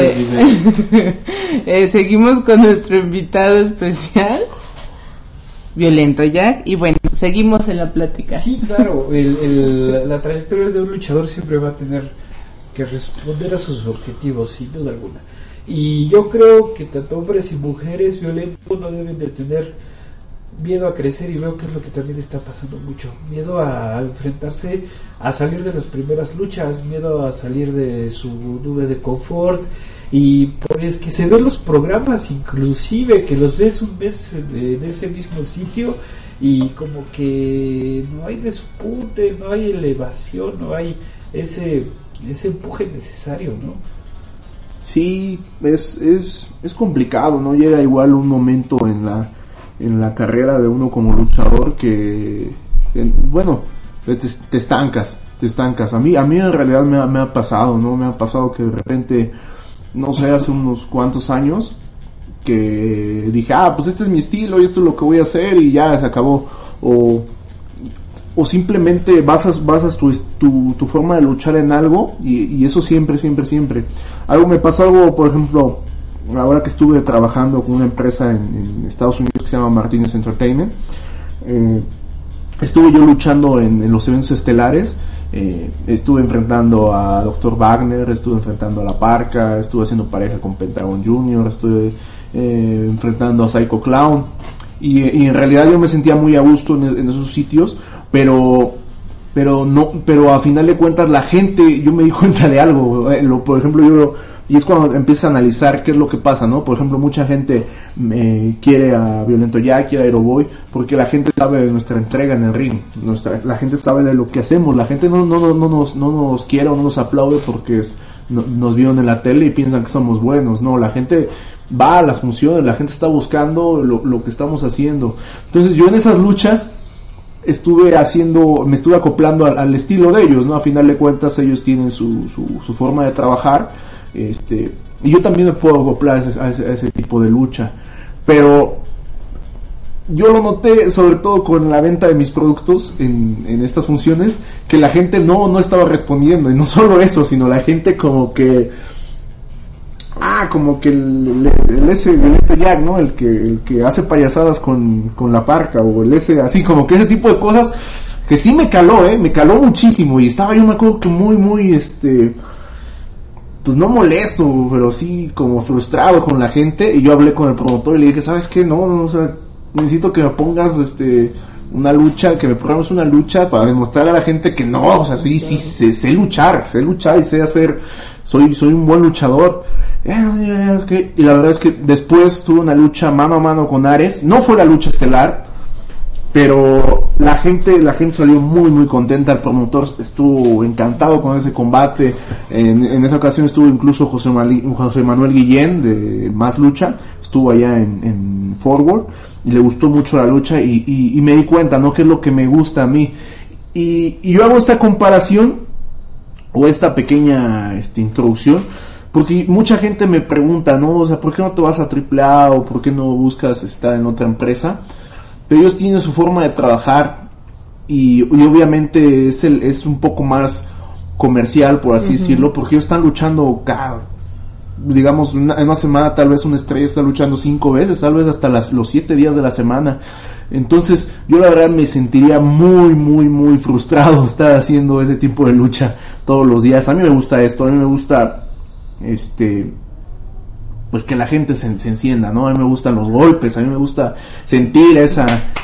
el seguimos con nuestro invitado especial, Violento Jack, y bueno, seguimos en la plática. Sí, claro, la trayectoria de un luchador siempre va a tener que responder a sus objetivos, sin duda alguna. Y yo creo que tanto hombres y mujeres violentos no deben de tener miedo a crecer, y veo que es lo que también está pasando mucho. Miedo a enfrentarse, a salir de las primeras luchas, miedo a salir de su nube de confort. Y pues que se ven los programas, inclusive que los ves un mes en ese mismo sitio, y como que no hay despunte, no hay elevación, no hay ese empuje necesario, ¿no? Sí, es complicado, ¿no? Llega igual un momento en la carrera de uno como luchador que bueno, te estancas. A mí en realidad me ha pasado, ¿no? Me ha pasado que de repente, no sé, hace unos cuantos años que dije, pues este es mi estilo y esto es lo que voy a hacer y ya se acabó. O simplemente basas tu forma de luchar en algo y eso siempre. Me pasó, por ejemplo, ahora que estuve trabajando con una empresa en Estados Unidos que se llama Martinez Entertainment. Estuve yo luchando en los eventos estelares. Estuve enfrentando a Dr. Wagner, estuve enfrentando a La Parca, estuve haciendo pareja con Pentagon Jr., estuve enfrentando a Psycho Clown, y en realidad yo me sentía muy a gusto en esos sitios, pero a final de cuentas la gente, yo me di cuenta de algo, por ejemplo, y es cuando empiezas a analizar qué es lo que pasa, ¿no? Por ejemplo, mucha gente quiere a Violento Jack, quiere a Aeroboy, porque la gente sabe de nuestra entrega en el ring, la gente sabe de lo que hacemos, la gente no nos quiere o no nos aplaude porque nos vieron en la tele y piensan que somos buenos, no, la gente va a las funciones, la gente está buscando lo que estamos haciendo. Entonces yo en esas luchas me estuve acoplando al estilo de ellos, ¿no? A final de cuentas ellos tienen su forma de trabajar, y yo también me puedo acoplar a ese tipo de lucha, pero yo lo noté sobre todo con la venta de mis productos en estas funciones, que la gente no estaba respondiendo, y no solo eso, sino la gente como que el ese Violento Jack, ¿no? El que hace payasadas con La Parca, o el ese, así como que ese tipo de cosas que sí me caló muchísimo, y estaba yo, me acuerdo que muy pues no molesto, pero sí como frustrado con la gente, y yo hablé con el promotor y le dije, ¿sabes qué? No, o sea, necesito que me pongas una lucha, que me programes una lucha para demostrar a la gente que no, o sea, sí sé luchar y sé hacer, soy un buen luchador. Y la verdad es que después tuve una lucha mano a mano con Ares, no fue la lucha estelar, pero la gente salió muy contenta, el promotor estuvo encantado con ese combate. En esa ocasión estuvo incluso José Manuel Guillén de Más Lucha, estuvo allá en Forward, y le gustó mucho la lucha, y me di cuenta, ¿no?, que es lo que me gusta a mí, y yo hago esta comparación o esta pequeña introducción porque mucha gente me pregunta, ¿no? O sea, ¿por qué no te vas a AAA o por qué no buscas estar en otra empresa? Pero ellos tienen su forma de trabajar y obviamente es un poco más comercial, por así decirlo, porque ellos están luchando digamos, en una semana tal vez una estrella está luchando 5 veces, tal vez hasta los 7 días de la semana. Entonces yo la verdad me sentiría muy frustrado estar haciendo ese tipo de lucha todos los días. A mí me gusta esto, a mí me gusta pues que la gente se encienda, ¿no? A mí me gustan los golpes, a mí me gusta sentir esa,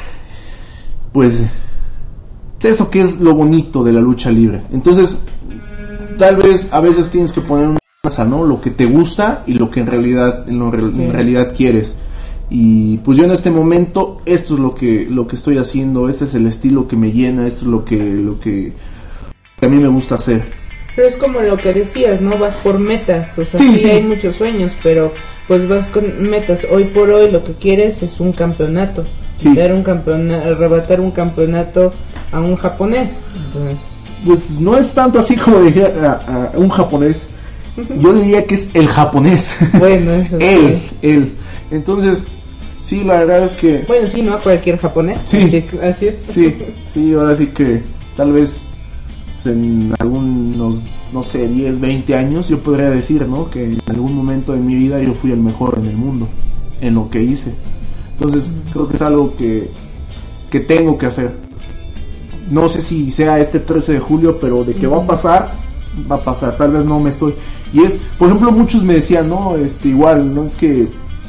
pues, eso que es lo bonito de la lucha libre. Entonces tal vez a veces tienes que poner una balanza, ¿no? Lo que te gusta y lo que en realidad quieres. Y pues yo en este momento esto es lo que estoy haciendo, este es el estilo que me llena, esto es lo que a mí me gusta hacer. Pero es como lo que decías, ¿no? Vas por metas, o sea, sí hay muchos sueños, pero pues vas con metas. Hoy por hoy lo que quieres es un campeonato, arrebatar un campeonato a un japonés. Entonces, pues no es tanto así como dije a un japonés, yo diría que es el japonés. Bueno, eso él. Entonces, sí, la verdad es que... Bueno, sí, ¿no? Cualquier japonés. Sí. Así es. Sí, ahora sí que tal vez en algunos, no sé, 10, 20 años yo podría decir, ¿no? Que en algún momento de mi vida yo fui el mejor en el mundo, en lo que hice. Entonces, creo que es algo que tengo que hacer. No sé si sea este 13 de julio, pero de que va a pasar, tal vez no me estoy... Y es, por ejemplo, muchos me decían, no, igual, no es que...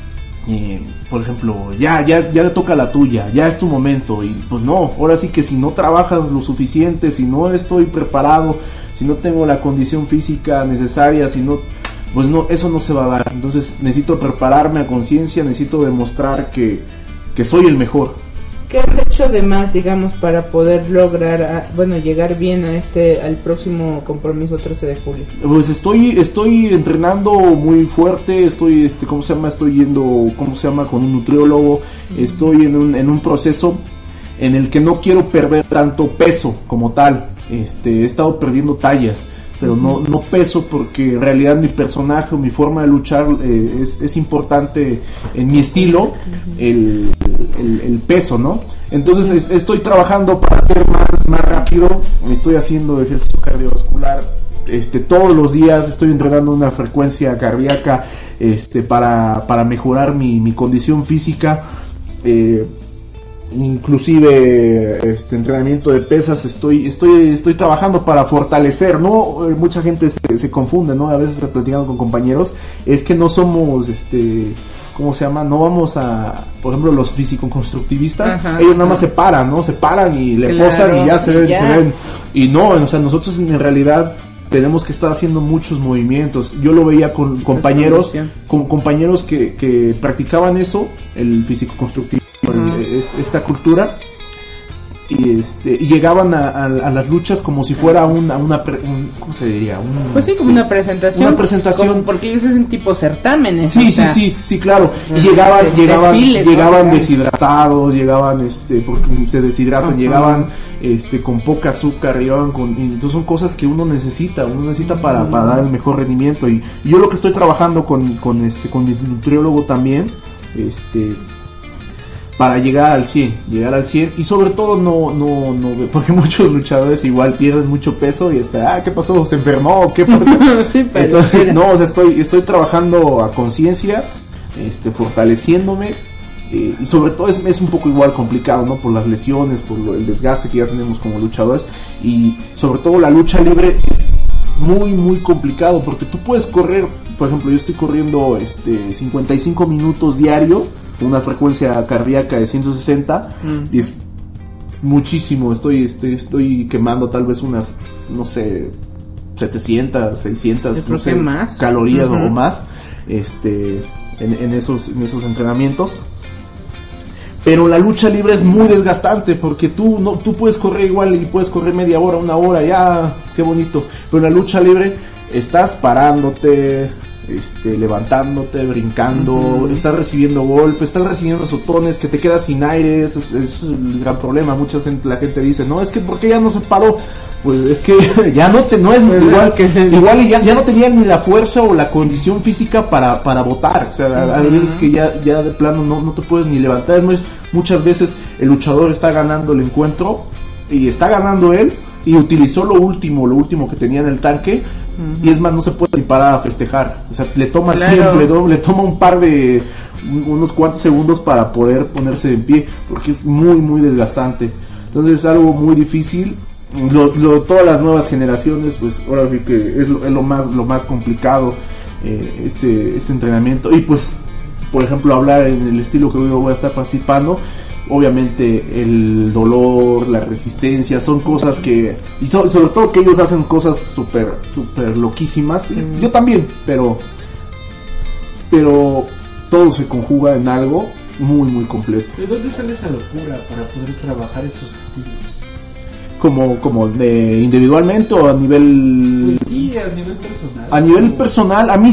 por ejemplo, ya te toca la tuya, ya es tu momento. Y pues no, ahora sí que si no trabajas lo suficiente, si no estoy preparado, si no tengo la condición física necesaria, si no, pues no, eso no se va a dar. Entonces necesito prepararme a conciencia, necesito demostrar que soy el mejor. ¿Qué has hecho de más, digamos, para poder lograr, llegar bien al próximo compromiso 13 de julio? Pues estoy entrenando muy fuerte, estoy yendo, con un nutriólogo, estoy en un proceso en el que no quiero perder tanto peso como tal. He estado perdiendo tallas, pero no peso, porque en realidad mi personaje o mi forma de luchar es importante en mi estilo, el peso, ¿no? Entonces estoy trabajando para ser más rápido, estoy haciendo ejercicio cardiovascular todos los días, estoy entrenando una frecuencia cardíaca para mejorar mi condición física, inclusive entrenamiento de pesas. Estoy trabajando para fortalecer, ¿no? Mucha gente se confunde, ¿no? A veces platicando con compañeros, es que no somos ¿cómo se llama? No vamos a, por ejemplo, los físico-constructivistas, ellos nada más se paran, ¿no? Se paran y le posan y ya se ven. Y no, o sea, nosotros en realidad tenemos que estar haciendo muchos movimientos. Yo lo veía con compañeros que practicaban eso, el físico-constructivismo, esta cultura, y llegaban a las luchas como si fuera ¿cómo se diría? Pues sí, como una presentación. Una presentación. Porque ellos hacen tipo certámenes. Sí, claro. Y llegaban deshidratados, llegaban, porque se deshidratan, llegaban con poca azúcar, llegaban y entonces son cosas que uno necesita para dar el mejor rendimiento. Y yo lo que estoy trabajando con mi nutriólogo también, para llegar al 100, y sobre todo no, porque muchos luchadores igual pierden mucho peso y ¿qué pasó? ¿Se enfermó? ¿Qué pasó? Sí, entonces no, o sea, estoy trabajando a conciencia, fortaleciéndome, y sobre todo es un poco igual complicado, ¿no? Por las lesiones, por el desgaste que ya tenemos como luchadores, y sobre todo la lucha libre es muy complicado, porque tú puedes correr, por ejemplo, yo estoy corriendo 55 minutos diario, con una frecuencia cardíaca de 160, y es muchísimo. Estoy quemando tal vez unas, no sé, 700, 600, no sé, más calorías o más en esos entrenamientos. Pero la lucha libre es muy desgastante, porque tú puedes correr igual y puedes correr media hora, una hora, ya, qué bonito. Pero en la lucha libre estás parándote, levantándote, brincando, estás recibiendo golpes, estás recibiendo azotones, que te quedas sin aire. Eso es el gran problema. La gente dice, no, es que ¿por qué ya no se paró? Pues es que ya no es igual, igual y ya no tenía ni la fuerza o la condición física para botar. O sea, a veces que ya de plano no te puedes ni levantar. Muchas veces el luchador está ganando el encuentro y está ganando él, y utilizó lo último que tenía en el tanque Y es más, no se puede ni parar a festejar. O sea, le toma Claro. tiempo, le toma unos cuantos segundos para poder ponerse en pie, porque es muy, muy desgastante. Entonces es algo muy difícil. Todas las nuevas generaciones, pues ahora sí que es lo más complicado, este entrenamiento. Y pues, por ejemplo, hablar en el estilo que yo voy a estar participando, obviamente el dolor, la resistencia, son cosas que, y sobre todo que ellos hacen cosas súper loquísimas. Yo también, pero todo se conjuga en algo muy, muy completo. ¿De dónde sale esa locura para poder trabajar esos estilos? Como de individualmente o a nivel... Pues sí, a nivel personal. A nivel personal, a mí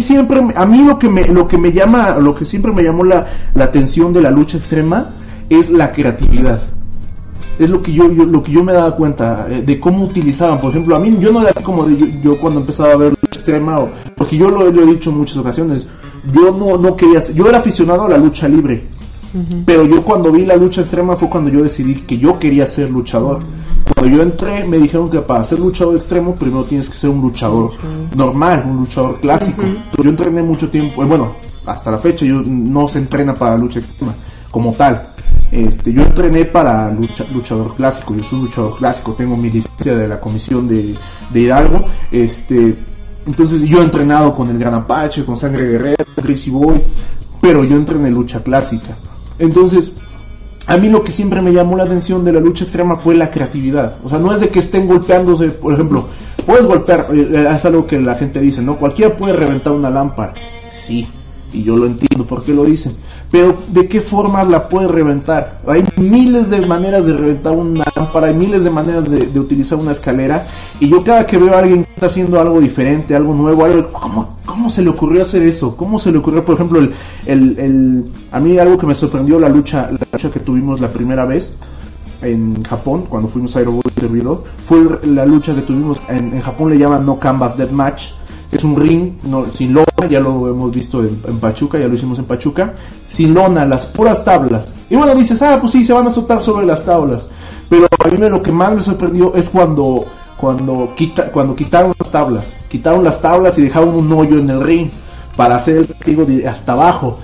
lo que siempre me llamó la atención de la lucha extrema es la creatividad. Es lo que yo me daba cuenta de cómo utilizaban. Por ejemplo, a mí yo no era así como de yo cuando empezaba a ver lucha extrema, porque yo lo he dicho en muchas ocasiones, yo no quería ser, yo era aficionado a la lucha libre. Pero yo cuando vi la lucha extrema fue cuando yo decidí que yo quería ser luchador. Cuando yo entré me dijeron que para ser luchador extremo primero tienes que ser un luchador normal, un luchador clásico. Yo entrené mucho tiempo, bueno, hasta la fecha yo no se entrena para lucha extrema como tal. Yo entrené para luchador clásico, yo soy un luchador clásico, tengo mi licencia de la comisión de Hidalgo. Entonces yo he entrenado con el Gran Apache, con Sangre Guerrera, Crazy Boy, pero yo entrené lucha clásica. Entonces, a mí lo que siempre me llamó la atención de la lucha extrema fue la creatividad. O sea, no es de que estén golpeándose, por ejemplo, puedes golpear, es algo que la gente dice, ¿no? Cualquiera puede reventar una lámpara. Sí, y yo lo entiendo por qué lo dicen. Pero, ¿de qué forma la puedes reventar? Hay miles de maneras de reventar una lámpara, hay miles de maneras de utilizar una escalera. Y yo cada que veo a alguien que está haciendo algo diferente, algo nuevo, ¿cómo se le ocurrió hacer eso? ¿Cómo se le ocurrió, por ejemplo, a mí algo que me sorprendió la lucha que tuvimos la primera vez en Japón, cuando fuimos a Aerobús Servidor, fue la lucha que tuvimos, en Japón le llaman No Canvas Deathmatch. Es un ring sin lona, ya lo hemos visto en Pachuca, ya lo hicimos en Pachuca, sin lona, las puras tablas. Y bueno, dices, pues sí, se van a soltar sobre las tablas. Pero a mí lo que más me sorprendió es cuando quitaron las tablas y dejaron un hoyo en el ring para hacer el castigo hasta abajo.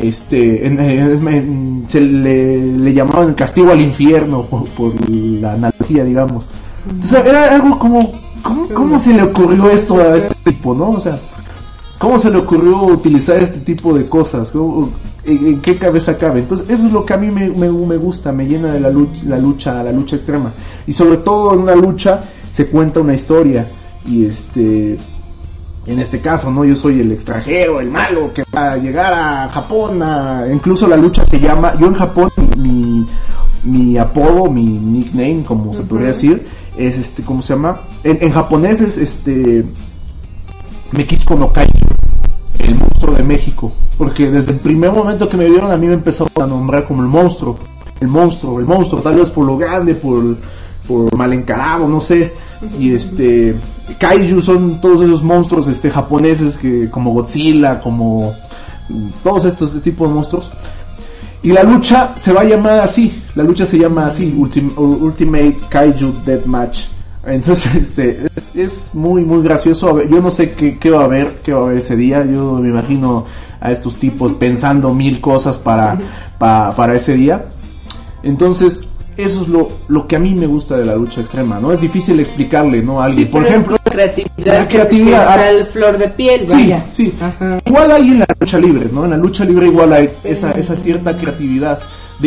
Se le llamaban el castigo al infierno por la analogía, digamos. Entonces era algo como, ¿cómo se le ocurrió esto a este tipo, no? O sea, ¿cómo se le ocurrió utilizar este tipo de cosas? ¿En qué cabeza cabe? Entonces eso es lo que a mí me gusta, me llena de la lucha extrema. Y sobre todo en una lucha se cuenta una historia. Y en este caso, ¿no? Yo soy el extranjero, el malo, que va a llegar a Japón. Incluso la lucha se llama, yo en Japón, mi apodo, mi nickname, como se podría decir, es ¿cómo se llama? En japonés es Mekishiko no Kaiju, el monstruo de México, porque desde el primer momento que me vieron a mí me empezaron a nombrar como el monstruo, tal vez por lo grande, por mal encarado, no sé. Y Kaiju son todos esos monstruos japoneses que como Godzilla, como todos estos tipos de monstruos. Y la lucha se va a llamar así, se llama así, Ultimate Kaiju Deathmatch. Entonces es muy muy gracioso. A ver, yo no sé qué va a haber ese día. Yo me imagino a estos tipos pensando mil cosas para ese día. Entonces eso es lo que a mí me gusta de la lucha extrema, ¿no? Es difícil explicarle, ¿no? A alguien, sí, por ejemplo, la creatividad que está al flor de piel, vaya. Sí. Ajá. Igual hay en la lucha libre, ¿no? En la lucha libre igual hay esa cierta creatividad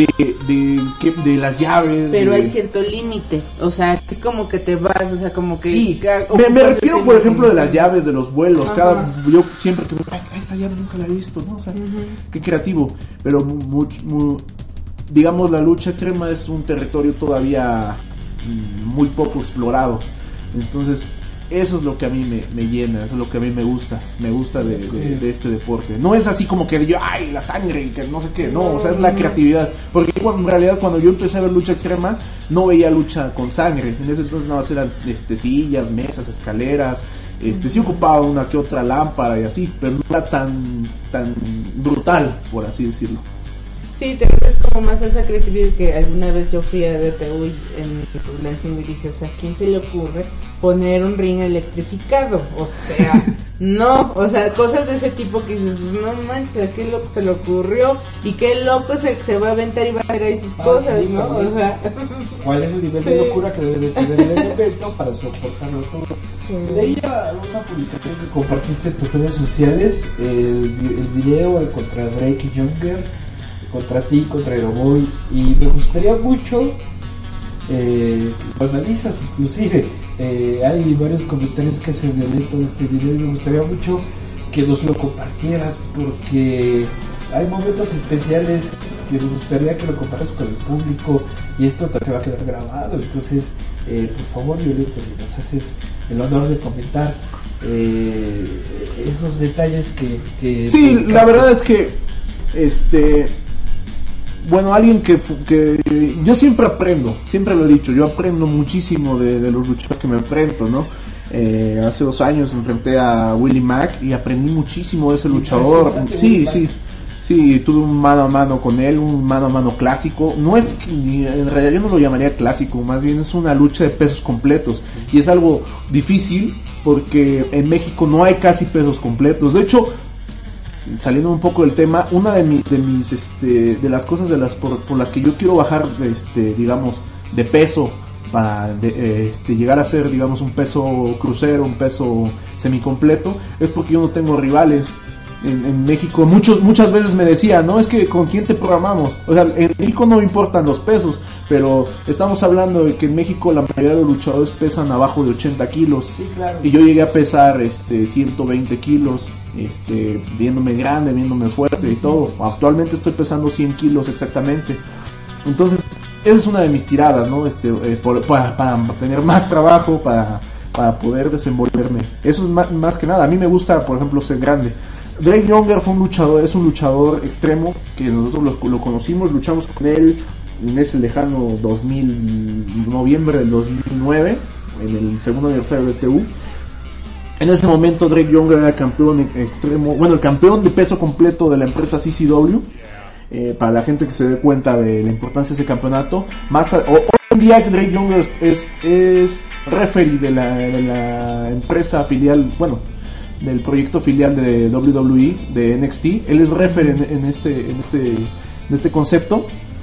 de las llaves. Pero hay cierto límite, o sea, es como que te vas, o sea, como que... Sí, me refiero, por ejemplo, de las llaves, de los vuelos. Yo siempre que esa llave nunca la he visto, ¿no? O sea, qué creativo. Pero digamos, la lucha extrema es un territorio todavía muy poco explorado. Entonces eso es lo que a mí me llena, eso es lo que a mí me gusta de este deporte. No es así como que yo, ay, la sangre y que no sé qué, no, o sea, es la creatividad. Porque en realidad cuando yo empecé a ver lucha extrema no veía lucha con sangre. En ese entonces nada más eran sillas, mesas, escaleras. Sí ocupaba una que otra lámpara y así, pero no era tan brutal, por así decirlo. Sí, te ves como más esa creatividad que alguna vez yo fui a DTU en Tulancingo y dije, o sea, ¿a quién se le ocurre poner un ring electrificado? O sea, no, o sea, cosas de ese tipo que dices, pues no manches, ¿a qué loco se le ocurrió? Y qué loco se va a aventar y va a hacer ahí sus cosas, sí, ¿no? también. O sea, ¿Cuál es el nivel de locura que debe de tener el evento para soportarlo todo? Leía una publicación que compartiste en tus redes sociales, el video contra Drake Younger, contra ti, contra Aeroboy, y me gustaría mucho lo analizas, inclusive hay varios comentarios que hacen el evento de este video y me gustaría mucho que nos lo compartieras porque hay momentos especiales que me gustaría que lo compartas con el público y esto te va a quedar grabado. Entonces por favor, Violeta, si nos haces el honor de comentar esos detalles que sí, la verdad es que bueno, alguien que yo siempre aprendo, siempre lo he dicho, yo aprendo muchísimo de los luchadores que me enfrento, ¿no? Hace 2 años enfrenté a Willie Mack y aprendí muchísimo de ese luchador. Sí, tuve un mano a mano con él, un mano a mano clásico. No es que, en realidad yo no lo llamaría clásico, más bien es una lucha de pesos completos. Y es algo difícil porque en México no hay casi pesos completos. De hecho, saliendo un poco del tema, una de de las cosas por las que yo quiero bajar, digamos, de peso para llegar a ser, digamos, un peso crucero, un peso semicompleto, es porque yo no tengo rivales. En México muchas veces me decían, no, es que con quién te programamos. O sea, en México no importan los pesos, pero estamos hablando de que en México la mayoría de los luchadores pesan abajo de 80 kilos. Sí, claro. Y yo llegué a pesar 120 kilos, viéndome grande, viéndome fuerte y todo. Actualmente estoy pesando 100 kilos exactamente. Entonces, esa es una de mis tiradas, ¿no? Para tener más trabajo, para poder desenvolverme. Eso es más que nada. A mí me gusta, por ejemplo, ser grande. Drake Younger es un luchador extremo que nosotros lo conocimos, luchamos con él en ese lejano noviembre del 2009, en el segundo aniversario de TU. En ese momento Drake Younger era campeón extremo, bueno, el campeón de peso completo de la empresa CCW. Para la gente que se dé cuenta de la importancia de ese campeonato, hoy en día Drake Younger es referee de la empresa filial, bueno, del proyecto filial de WWE, de NXT. Él es referee en este concepto.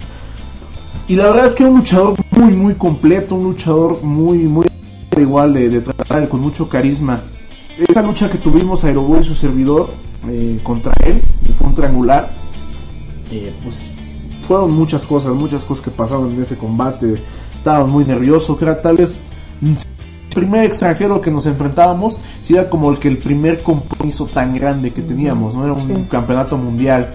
Y la verdad es que es un luchador muy muy completo, un luchador muy igual de tratar con mucho carisma. Esa lucha que tuvimos Aeroboy y su servidor contra él, fue un triangular. Pues fueron muchas cosas que pasaron en ese combate. Estaba muy nervioso, que era tal vez primer extranjero que nos enfrentábamos, sí, era como el primer compromiso tan grande que teníamos, ¿no? Era un campeonato mundial.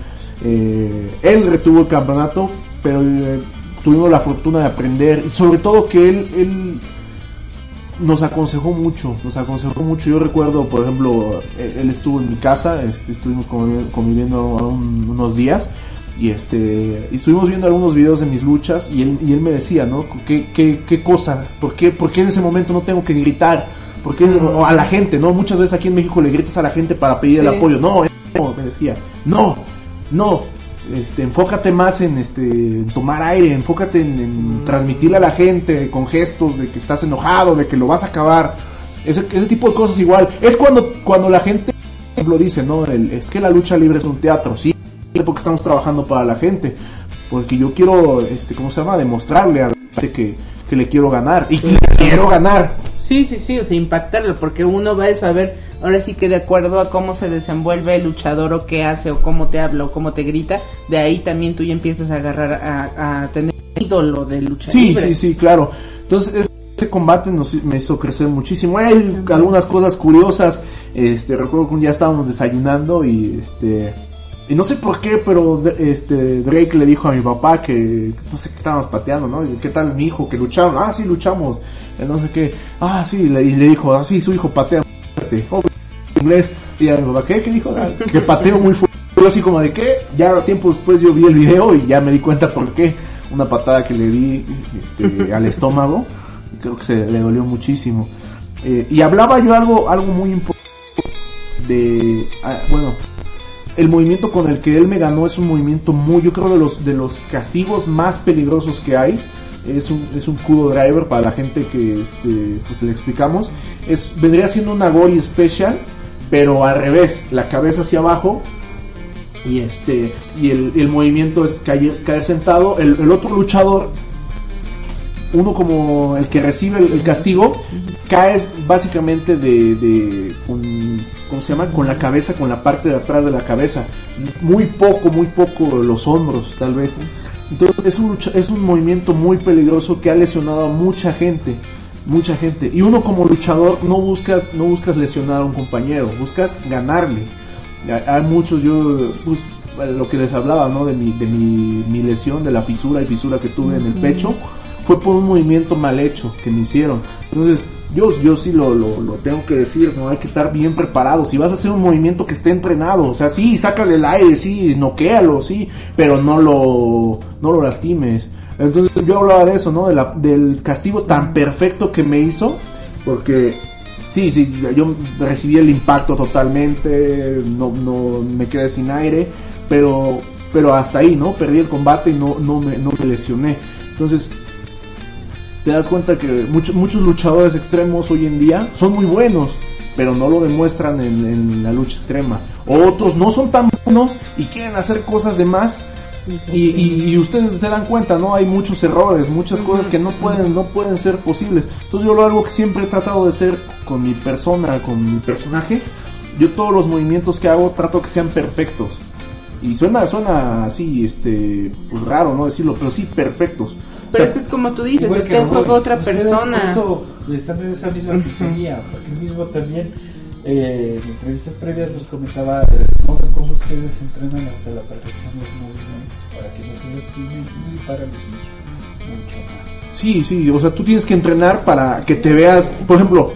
Él retuvo el campeonato, pero tuvimos la fortuna de aprender, y sobre todo que él nos aconsejó mucho. Yo recuerdo, por ejemplo, él estuvo en mi casa, estuvimos conviviendo unos días, y estuvimos viendo algunos videos de mis luchas, y él me decía, ¿no? ¿Qué cosa? ¿Por qué en ese momento no tengo que gritar? ¿Por qué a la gente, no? Muchas veces aquí en México le gritas a la gente para pedir el apoyo. No, me decía, no, enfócate más en tomar aire, enfócate en transmitirle a la gente con gestos de que estás enojado, de que lo vas a acabar. Ese tipo de cosas igual. Es cuando la gente, por ejemplo, dice, ¿no? Es que la lucha libre es un teatro, sí, porque estamos trabajando para la gente, porque yo quiero, demostrarle a la gente que le quiero ganar, y que le quiero ganar. Sí, o sea, impactarlo, porque uno va a saber, ahora sí que de acuerdo a cómo se desenvuelve el luchador, o qué hace, o cómo te habla, o cómo te grita, de ahí también tú ya empiezas a agarrar a tener ídolo de lucha libre. Sí, claro. Entonces, ese combate me hizo crecer muchísimo. Hay algunas cosas curiosas. Recuerdo que un día estábamos desayunando y no sé por qué, pero Drake le dijo a mi papá que no sé qué estábamos pateando, ¿no? ¿Qué tal mi hijo? Que lucharon. Ah, sí, luchamos. No sé qué. Ah, sí, y le dijo, ah, sí, su hijo patea fuerte. Oh, inglés. Y a mi papá, ¿qué dijo? Que pateo muy fuerte. Yo así como de ¿qué? Ya tiempo después yo vi el video y ya me di cuenta por qué. Una patada que le di al estómago. Creo que le dolió muchísimo. Y hablaba yo algo muy importante el movimiento con el que él me ganó es un movimiento yo creo de los castigos más peligrosos que hay. Es un kudo driver para la gente que pues le explicamos. Vendría siendo una Gori Special, pero al revés, la cabeza hacia abajo. Y el movimiento es caer sentado. El otro luchador, uno como el que recibe el castigo, caes básicamente ¿cómo se llama? Con la cabeza, con la parte de atrás de la cabeza. Muy poco los hombros, tal vez. Entonces es un movimiento muy peligroso que ha lesionado a mucha gente. Y uno como luchador no buscas lesionar a un compañero, buscas ganarle. Hay muchos, lo que les hablaba, ¿no? de mi lesión, de la fisura que tuve en el pecho, fue por un movimiento mal hecho que me hicieron. Entonces yo sí lo tengo que decir, ¿no? Hay que estar bien preparado. Si vas a hacer un movimiento que esté entrenado, o sea, sí, sácale el aire, sí, noquéalo, sí, pero no lo lastimes. Entonces yo hablaba de eso, ¿no? Del castigo tan perfecto que me hizo, porque sí, yo recibí el impacto totalmente, no me quedé sin aire, pero hasta ahí, ¿no? Perdí el combate y no me lesioné. Entonces te das cuenta que muchos luchadores extremos hoy en día son muy buenos, pero no lo demuestran en la lucha extrema. Otros no son tan buenos y quieren hacer cosas de más. Y ustedes se dan cuenta, ¿no? Hay muchos errores, muchas cosas que no pueden ser posibles. Entonces yo algo que siempre he tratado de hacer con mi persona, con mi personaje, yo todos los movimientos que hago trato que sean perfectos. Y suena así, pues raro, ¿no? Decirlo, pero sí perfectos. Pero eso es como tú dices, está en juego otra persona. Por eso están en esa misma sintonía, porque él mismo también en entrevistas previas nos comentaba cómo ustedes entrenan hasta la perfección los movimientos para que no se lastimen y para lucir mucho más. Sí, o sea, tú tienes que entrenar para que te veas, por ejemplo,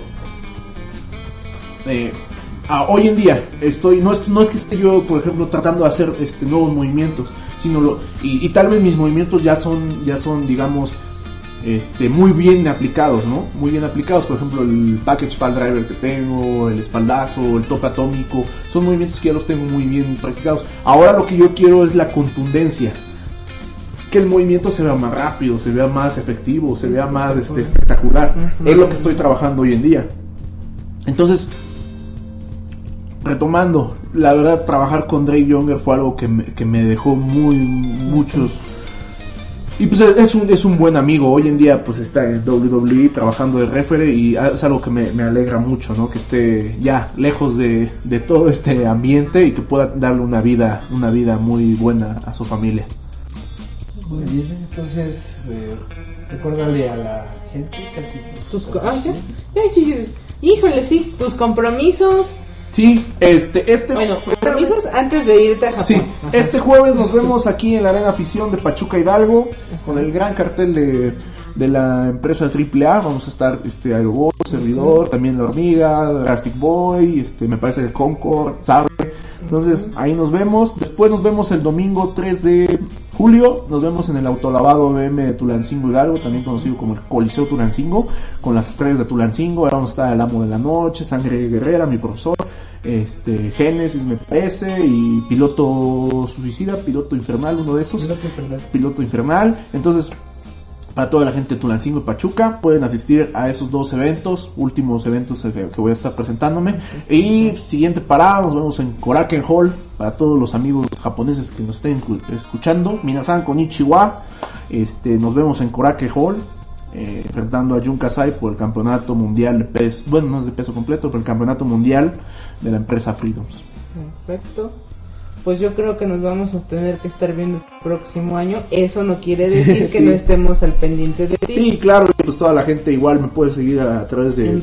hoy en día no es que esté yo, por ejemplo, tratando de hacer nuevos movimientos, sino y tal vez mis movimientos ya son digamos muy bien aplicados, ¿no? Muy bien aplicados. Por ejemplo, el package pile driver que tengo, el espaldazo, el tope atómico, son movimientos que ya los tengo muy bien practicados. Ahora lo que yo quiero es la contundencia, que el movimiento se vea más rápido, se vea más efectivo, se vea más espectacular. Es lo que estoy trabajando hoy en día. Entonces, retomando, la verdad, trabajar con Drake Younger fue algo que me dejó muchos. Y pues es un buen amigo. Hoy en día pues está en WWE trabajando de referee y es algo que me alegra mucho, ¿no? Que esté ya lejos de todo este ambiente y que pueda darle una vida muy buena a su familia. Muy bien, entonces recuérdale a la gente casi híjole, sí, tus compromisos. Sí, bueno, compromisos antes de irte a Japón. Sí, este jueves nos vemos aquí en la Arena Afición de Pachuca Hidalgo con el gran cartel de la empresa AAA. Vamos a estar Aerobot, Servidor, también La Hormiga, Drastic Boy, me parece el Concord, Sabre. Entonces ahí nos vemos. Después nos vemos el domingo 3 de julio. Nos vemos en el autolavado BM de Tulancingo Hidalgo, también conocido como el Coliseo Tulancingo, con las estrellas de Tulancingo. Ahora vamos a estar el Amo de la Noche, Sangre Guerrera, mi profesor, Génesis me parece, y Piloto Suicida, Piloto Infernal, uno de esos. Piloto Infernal. Entonces, para toda la gente de Tulancingo y Pachuca, pueden asistir a esos dos eventos, últimos eventos que voy a estar presentándome. Y siguiente parada, nos vemos en Korakuen Hall. Para todos los amigos japoneses que nos estén escuchando, minasan konnichiwa. Nos vemos en Korakuen Hall, enfrentando a Jun Kasai por el campeonato mundial de peso, bueno, no es de peso completo, pero el campeonato mundial de la empresa Freedoms. Perfecto. Pues yo creo que nos vamos a tener que estar viendo el próximo año. Eso no quiere decir que no estemos al pendiente de ti. Sí, claro, pues toda la gente igual me puede seguir a través de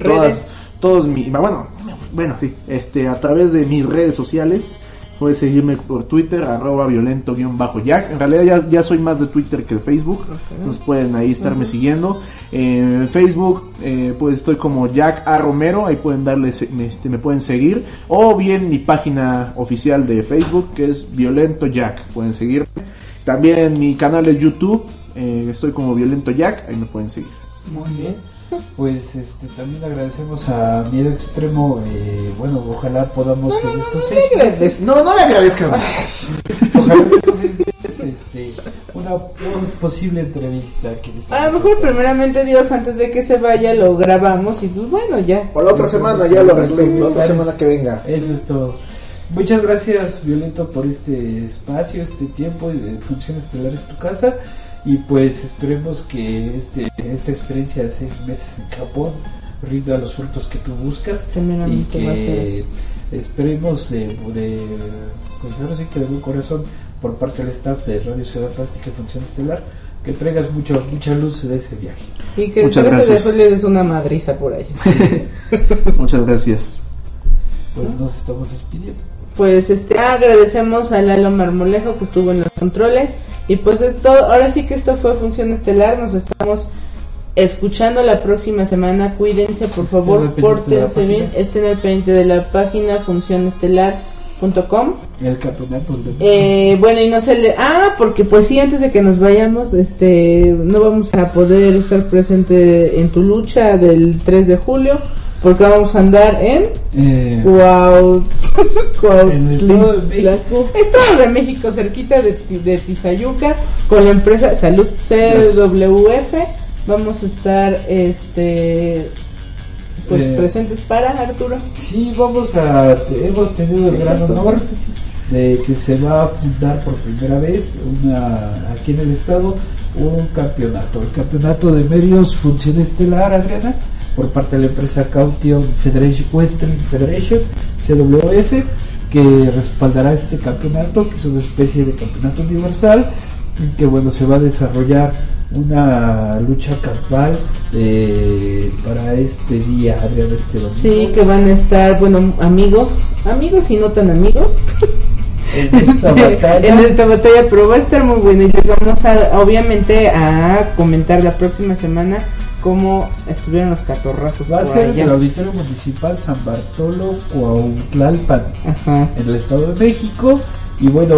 a través de mis redes sociales. Puedes seguirme por Twitter, @violento_jack. En realidad ya soy más de Twitter que de Facebook. Entonces pueden ahí estarme siguiendo. En Facebook pues estoy como Jack A. Romero. Ahí pueden me pueden seguir. O bien mi página oficial de Facebook, que es Violento Jack. Pueden seguirme. También en mi canal de YouTube estoy como Violento Jack. Ahí me pueden seguir. Muy bien. Pues también agradecemos a Miedo Extremo. Bueno, ojalá podamos en estos 6 meses. No le agradezcas más. Ojalá en estos 6 meses una posible entrevista. A lo mejor primeramente Dios, antes de que se vaya, lo grabamos y pues bueno, ya. O la otra semana ya lo arreglé, la otra semana que venga. Eso es todo. Muchas gracias, Violento, por este espacio, este tiempo de Función Estelar es tu casa. Y pues esperemos que esta experiencia de 6 meses en Japón rinda los frutos que tú buscas. Y que esperemos pues ahora sí que de buen corazón por parte del staff de Radio Ciudad Plástica y Función Estelar, que traigas mucha luz de ese viaje. Y que el 13 de julio le des una madriza por ahí. Muchas gracias. Pues nos estamos despidiendo. Pues agradecemos a Lalo Marmolejo que estuvo en los controles. Y pues ahora sí que esto fue Función Estelar. Nos estamos escuchando la próxima semana. Cuídense, por favor, pórtense bien. Estén al pendiente de la página funcionestelar.com. El campeonato. Bueno, y no se le... porque pues sí, antes de que nos vayamos, no vamos a poder estar presente en tu lucha del 3 de julio. Porque vamos a andar en en el Estado de México. Estado de México, cerquita de Tizayuca, con la empresa Salud CWF. Vamos a estar presentes para Arturo. Sí, hemos tenido el gran honor de que se va a fundar por primera vez aquí en el estado un campeonato, el campeonato de medios Función Estelar, Adriana, por parte de la empresa Caution Western Federation, CWF, que respaldará este campeonato, que es una especie de campeonato universal, que bueno, se va a desarrollar una lucha campal para este día, Adrián, domingo. Sí, que van a estar, bueno, amigos y no tan amigos. En esta batalla, pero va a estar muy buena y les vamos obviamente a comentar la próxima semana cómo estuvieron los catorrazos. Va a ser en el Auditorio Municipal San Bartolo, Cuautlalpan, en el Estado de México. Y bueno,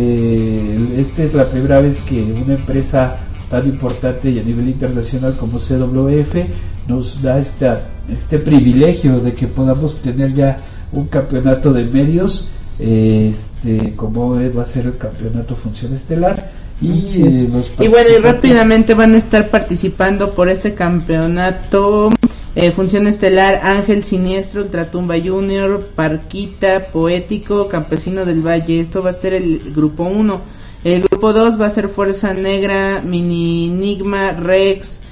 esta es la primera vez que una empresa tan importante y a nivel internacional como CWF nos da este privilegio de que podamos tener ya un campeonato de medios, como va a ser el campeonato Función Estelar. Y bueno, y rápidamente van a estar participando por este campeonato Función Estelar: Ángel Siniestro, Ultratumba Junior, Parquita, Poético, Campesino del Valle. Esto va a ser el grupo 1. El grupo 2 va a ser Fuerza Negra, Mini Enigma, Rex,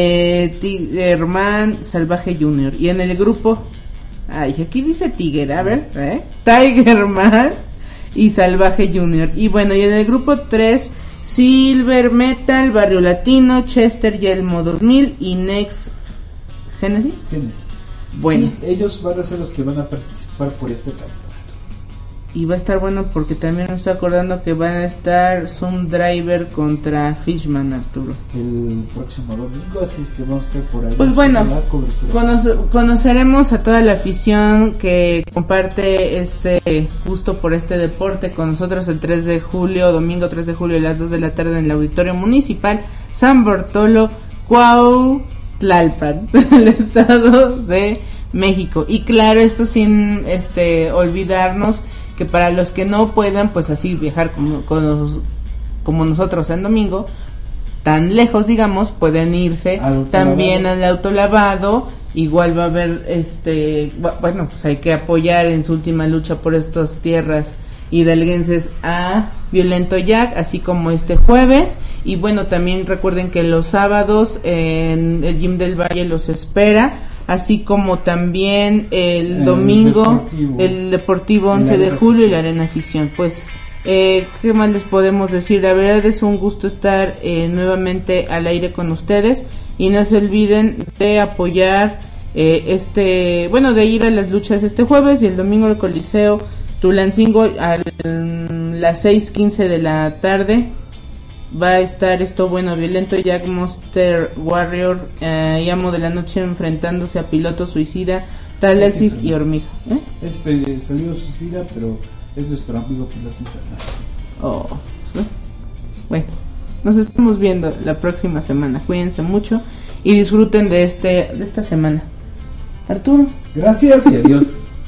Tigerman, Salvaje Junior. Y en el grupo, aquí dice Tiger, a ver, Tigerman y Salvaje Junior. Y bueno, y en el grupo 3, Silver Metal, Barrio Latino, Chester Yelmo 2000 y Next Genesis. Bueno, sí, ellos van a ser los que van a participar por este campeonato. Y va a estar bueno porque también me estoy acordando que van a estar Zoom Driver contra Fishman, Arturo. El próximo domingo, así es que vamos a estar por ahí. Pues bueno, conoceremos a toda la afición que comparte este gusto por este deporte con nosotros el 3 de julio, domingo 3 de julio a las 2 de la tarde en el Auditorio Municipal San Bartolo, Cuautlalpan, el Estado de México. Y claro, esto sin olvidarnos que para los que no puedan pues así viajar como nosotros en domingo tan lejos, digamos, pueden irse también al autolavado. Igual va a haber bueno, pues hay que apoyar en su última lucha por estas tierras hidalguenses a Violento Jack, así como este jueves. Y bueno, también recuerden que los sábados en el Gym del Valle los espera, así como también el domingo el Deportivo 11 de julio y la Arena Afición. Pues ¿qué más les podemos decir? La verdad es un gusto estar nuevamente al aire con ustedes, y no se olviden de apoyar de ir a las luchas este jueves, y el domingo al Coliseo Tulancingo a las 6:15 de la tarde. Va a estar Violento Jack, Monster Warrior y Amo de la Noche enfrentándose a Piloto Suicida, Talaxis y Hormiga. Salió Suicida, pero es nuestro amigo Piloto Infernal. Bueno, nos estamos viendo la próxima semana. Cuídense mucho y disfruten de esta semana. Arturo. Gracias y adiós.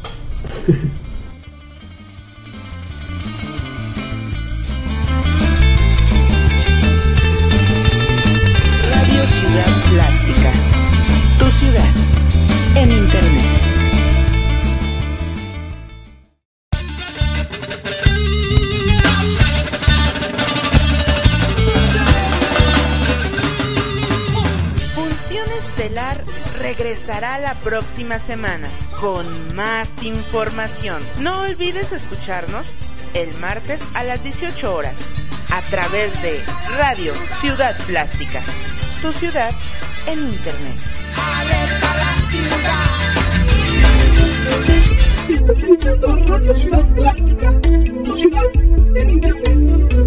Radio Ciudad Plástica, tu ciudad en internet. Función Estelar regresará la próxima semana con más información. No olvides escucharnos el martes a las 18 horas a través de Radio Ciudad Plástica, tu ciudad en internet. ¡Alerta la ciudad! Estás entrando a Radio Ciudad Plástica, tu ciudad en internet.